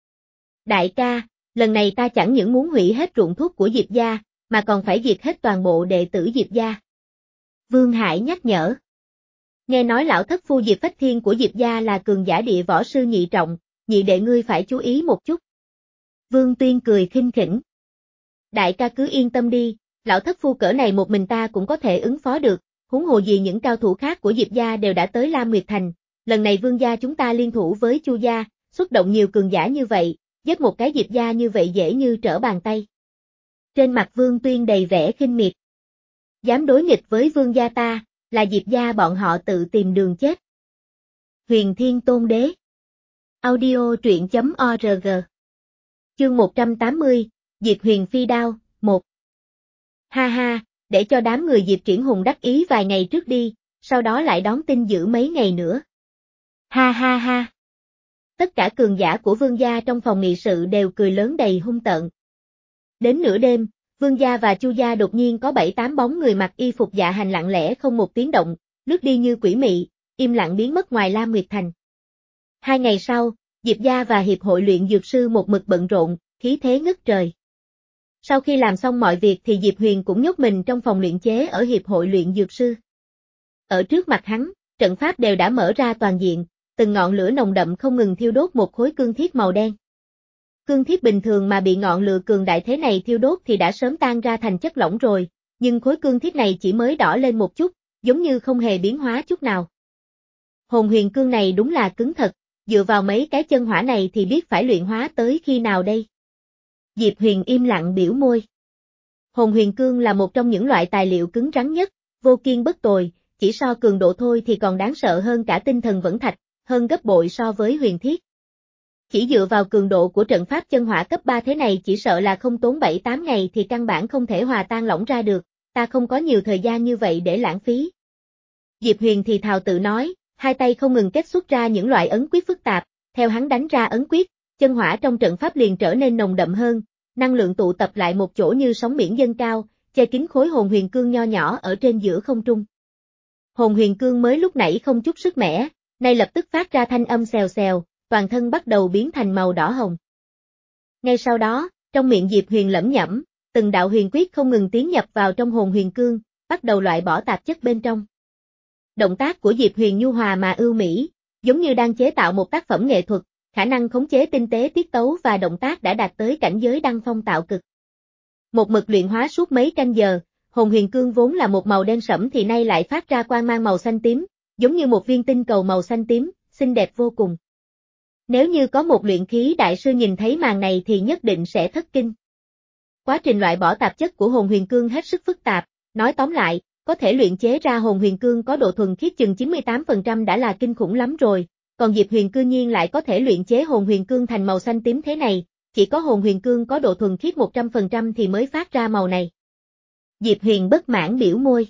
Đại ca, lần này ta chẳng những muốn hủy hết ruộng thuốc của Diệp gia, mà còn phải diệt hết toàn bộ đệ tử Diệp gia. Vương Hải nhắc nhở. Nghe nói lão thất phu Diệp Phách Thiên của Diệp gia là cường giả địa võ sư nhị trọng, nhị đệ ngươi phải chú ý một chút. Vương Tuyên cười khinh khỉnh. Đại ca cứ yên tâm đi, lão thất phu cỡ này một mình ta cũng có thể ứng phó được, huống hồ gì những cao thủ khác của Diệp gia đều đã tới Lam Nguyệt Thành, lần này Vương gia chúng ta liên thủ với Chu gia, xuất động nhiều cường giả như vậy, giết một cái Diệp gia như vậy dễ như trở bàn tay. Trên mặt Vương Tuyên đầy vẻ khinh miệt. Dám đối nghịch với Vương gia ta, là Diệp gia bọn họ tự tìm đường chết. Huyền Thiên Tôn Đế. Audio truyện chấm org. Chương một trăm tám mươi, Diệp Huyền Phi Đao, một. Ha ha, để cho đám người Diệp Triển Hùng đắc ý vài ngày trước đi, sau đó lại đón tin dữ mấy ngày nữa. Ha ha ha. Tất cả cường giả của Vương gia trong phòng nghị sự đều cười lớn đầy hung tợn. Đến nửa đêm, Vương gia và Chu gia đột nhiên có bảy tám bóng người mặc y phục dạ hành lặng lẽ không một tiếng động, lướt đi như quỷ mị, im lặng biến mất ngoài Lam Nguyệt Thành. Hai ngày sau, Diệp gia và Hiệp hội luyện dược sư một mực bận rộn, khí thế ngất trời. Sau khi làm xong mọi việc thì Diệp Huyền cũng nhốt mình trong phòng luyện chế ở Hiệp hội luyện dược sư. Ở trước mặt hắn, trận pháp đều đã mở ra toàn diện, từng ngọn lửa nồng đậm không ngừng thiêu đốt một khối cương thiết màu đen. Cương thiết bình thường mà bị ngọn lửa cường đại thế này thiêu đốt thì đã sớm tan ra thành chất lỏng rồi, nhưng khối cương thiết này chỉ mới đỏ lên một chút, giống như không hề biến hóa chút nào. Hồn huyền cương này đúng là cứng thật, dựa vào mấy cái chân hỏa này thì biết phải luyện hóa tới khi nào đây? Diệp Huyền im lặng biểu môi. Hồn huyền cương là một trong những loại tài liệu cứng rắn nhất, vô kiên bất tồi, chỉ so cường độ thôi thì còn đáng sợ hơn cả tinh thần vẫn thạch, hơn gấp bội so với huyền thiết. Chỉ dựa vào cường độ của trận pháp chân hỏa cấp ba thế này chỉ sợ là không tốn bảy tám ngày thì căn bản không thể hòa tan lỏng ra được, ta không có nhiều thời gian như vậy để lãng phí. Diệp Huyền thì thào tự nói, hai tay không ngừng kết xuất ra những loại ấn quyết phức tạp, theo hắn đánh ra ấn quyết, chân hỏa trong trận pháp liền trở nên nồng đậm hơn, năng lượng tụ tập lại một chỗ như sóng biển dâng cao, che kín khối hồn huyền cương nho nhỏ ở trên giữa không trung. Hồn huyền cương mới lúc nãy không chút sức mẻ, nay lập tức phát ra thanh âm xèo xèo, toàn thân bắt đầu biến thành màu đỏ hồng. Ngay sau đó, trong miệng Diệp Huyền lẩm nhẩm, từng đạo huyền quyết không ngừng tiến nhập vào trong hồn huyền cương, bắt đầu loại bỏ tạp chất bên trong. Động tác của Diệp Huyền nhu hòa mà ưu mỹ, giống như đang chế tạo một tác phẩm nghệ thuật, khả năng khống chế tinh tế tiết tấu và động tác đã đạt tới cảnh giới đăng phong tạo cực. Một mực luyện hóa suốt mấy canh giờ, hồn huyền cương vốn là một màu đen sẫm thì nay lại phát ra quang mang màu xanh tím, giống như một viên tinh cầu màu xanh tím, xinh đẹp vô cùng. Nếu như có một luyện khí đại sư nhìn thấy màn này thì nhất định sẽ thất kinh. Quá trình loại bỏ tạp chất của hồn huyền cương hết sức phức tạp, nói tóm lại, có thể luyện chế ra hồn huyền cương có độ thuần khiết chừng chín mươi tám phần trăm đã là kinh khủng lắm rồi, còn Diệp Huyền cư nhiên lại có thể luyện chế hồn huyền cương thành màu xanh tím thế này, chỉ có hồn huyền cương có độ thuần khiết một trăm phần trăm thì mới phát ra màu này. Diệp Huyền bất mãn biểu môi.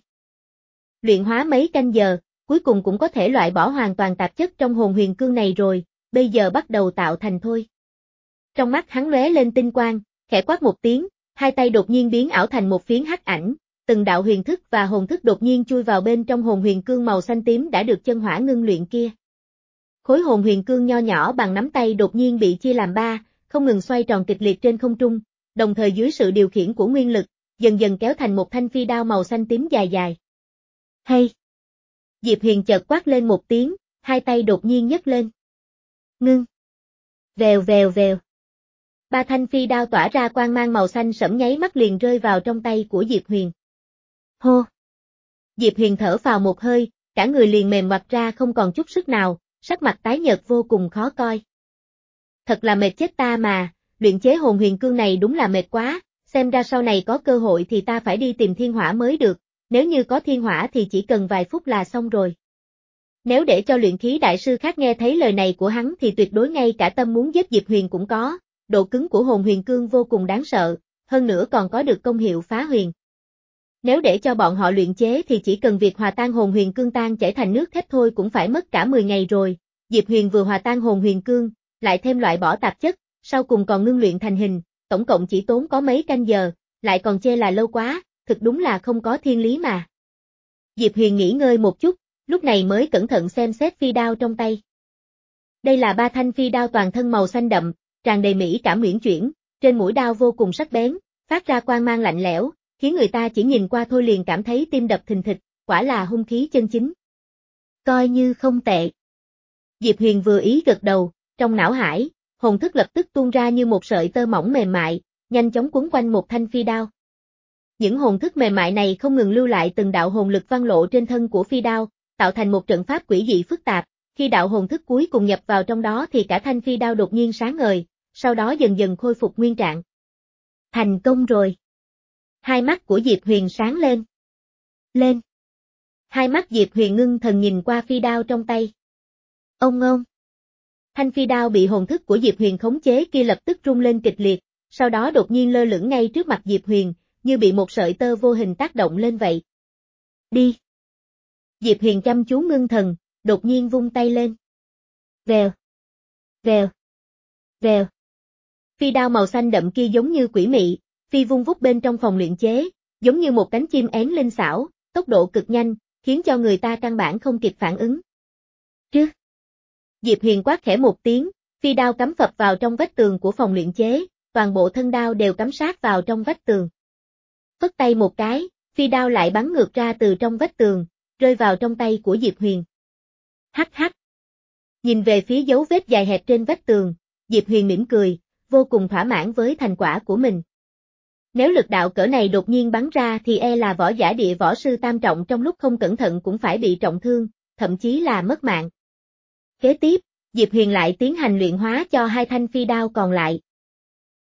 Luyện hóa mấy canh giờ, cuối cùng cũng có thể loại bỏ hoàn toàn tạp chất trong hồn huyền cương này rồi, bây giờ bắt đầu tạo thành thôi. Trong mắt hắn lóe lên tinh quang, khẽ quát một tiếng, hai tay đột nhiên biến ảo thành một phiến hắc ảnh, từng đạo huyền thức và hồn thức đột nhiên chui vào bên trong hồn huyền cương màu xanh tím đã được chân hỏa ngưng luyện kia. Khối hồn huyền cương nho nhỏ bằng nắm tay đột nhiên bị chia làm ba, không ngừng xoay tròn kịch liệt trên không trung, đồng thời dưới sự điều khiển của nguyên lực, dần dần kéo thành một thanh phi đao màu xanh tím dài dài. Hay! Diệp Huyền chợt quát lên một tiếng, hai tay đột nhiên nhấc lên. Ngưng! Vèo vèo vèo! Ba thanh phi đao tỏa ra quang mang màu xanh sẫm nháy mắt liền rơi vào trong tay của Diệp Huyền. Hô! Diệp Huyền thở phào một hơi, cả người liền mềm ngoặt ra không còn chút sức nào, sắc mặt tái nhợt vô cùng khó coi. Thật là mệt chết ta mà, luyện chế hồn huyền cương này đúng là mệt quá, xem ra sau này có cơ hội thì ta phải đi tìm thiên hỏa mới được, nếu như có thiên hỏa thì chỉ cần vài phút là xong rồi. Nếu để cho luyện khí đại sư khác nghe thấy lời này của hắn thì tuyệt đối ngay cả tâm muốn giết Diệp Huyền cũng có, độ cứng của hồn huyền cương vô cùng đáng sợ, hơn nữa còn có được công hiệu phá huyền. Nếu để cho bọn họ luyện chế thì chỉ cần việc hòa tan hồn huyền cương tan chảy thành nước thép thôi cũng phải mất cả mười ngày rồi, Diệp Huyền vừa hòa tan hồn huyền cương, lại thêm loại bỏ tạp chất, sau cùng còn ngưng luyện thành hình, tổng cộng chỉ tốn có mấy canh giờ, lại còn chê là lâu quá, thực đúng là không có thiên lý mà. Diệp Huyền nghỉ ngơi một chút, lúc này mới cẩn thận xem xét phi đao trong tay. Đây là ba thanh phi đao toàn thân màu xanh đậm, tràn đầy mỹ cảm uyển chuyển, trên mũi đao vô cùng sắc bén, phát ra quang mang lạnh lẽo, khiến người ta chỉ nhìn qua thôi liền cảm thấy tim đập thình thịch, quả là hung khí chân chính. Coi như không tệ. Diệp Huyền vừa ý gật đầu, trong não hải, hồn thức lập tức tuôn ra như một sợi tơ mỏng mềm mại, nhanh chóng quấn quanh một thanh phi đao. Những hồn thức mềm mại này không ngừng lưu lại từng đạo hồn lực văn lộ trên thân của phi đao, tạo thành một trận pháp quỷ dị phức tạp, khi đạo hồn thức cuối cùng nhập vào trong đó thì cả thanh phi đao đột nhiên sáng ngời, sau đó dần dần khôi phục nguyên trạng. Thành công rồi. Hai mắt của Diệp Huyền sáng lên. Lên. Hai mắt Diệp Huyền ngưng thần nhìn qua phi đao trong tay. Ông ông. Thanh phi đao bị hồn thức của Diệp Huyền khống chế kia lập tức rung lên kịch liệt, sau đó đột nhiên lơ lửng ngay trước mặt Diệp Huyền, như bị một sợi tơ vô hình tác động lên vậy. Đi. Diệp Huyền chăm chú ngưng thần, đột nhiên vung tay lên. Vèo. Vèo. Vèo. Phi đao màu xanh đậm kia giống như quỷ mị, phi vung vút bên trong phòng luyện chế, giống như một cánh chim én linh xảo, tốc độ cực nhanh, khiến cho người ta căn bản không kịp phản ứng. Trước. Diệp Huyền quát khẽ một tiếng, phi đao cắm phập vào trong vách tường của phòng luyện chế, toàn bộ thân đao đều cắm sát vào trong vách tường. Phất tay một cái, phi đao lại bắn ngược ra từ trong vách tường, rơi vào trong tay của Diệp Huyền. Hắc hắc. Nhìn về phía dấu vết dài hẹp trên vách tường, Diệp Huyền mỉm cười, vô cùng thỏa mãn với thành quả của mình. Nếu lực đạo cỡ này đột nhiên bắn ra thì e là võ giả địa võ sư tam trọng trong lúc không cẩn thận cũng phải bị trọng thương, thậm chí là mất mạng. Kế tiếp, Diệp Huyền lại tiến hành luyện hóa cho hai thanh phi đao còn lại,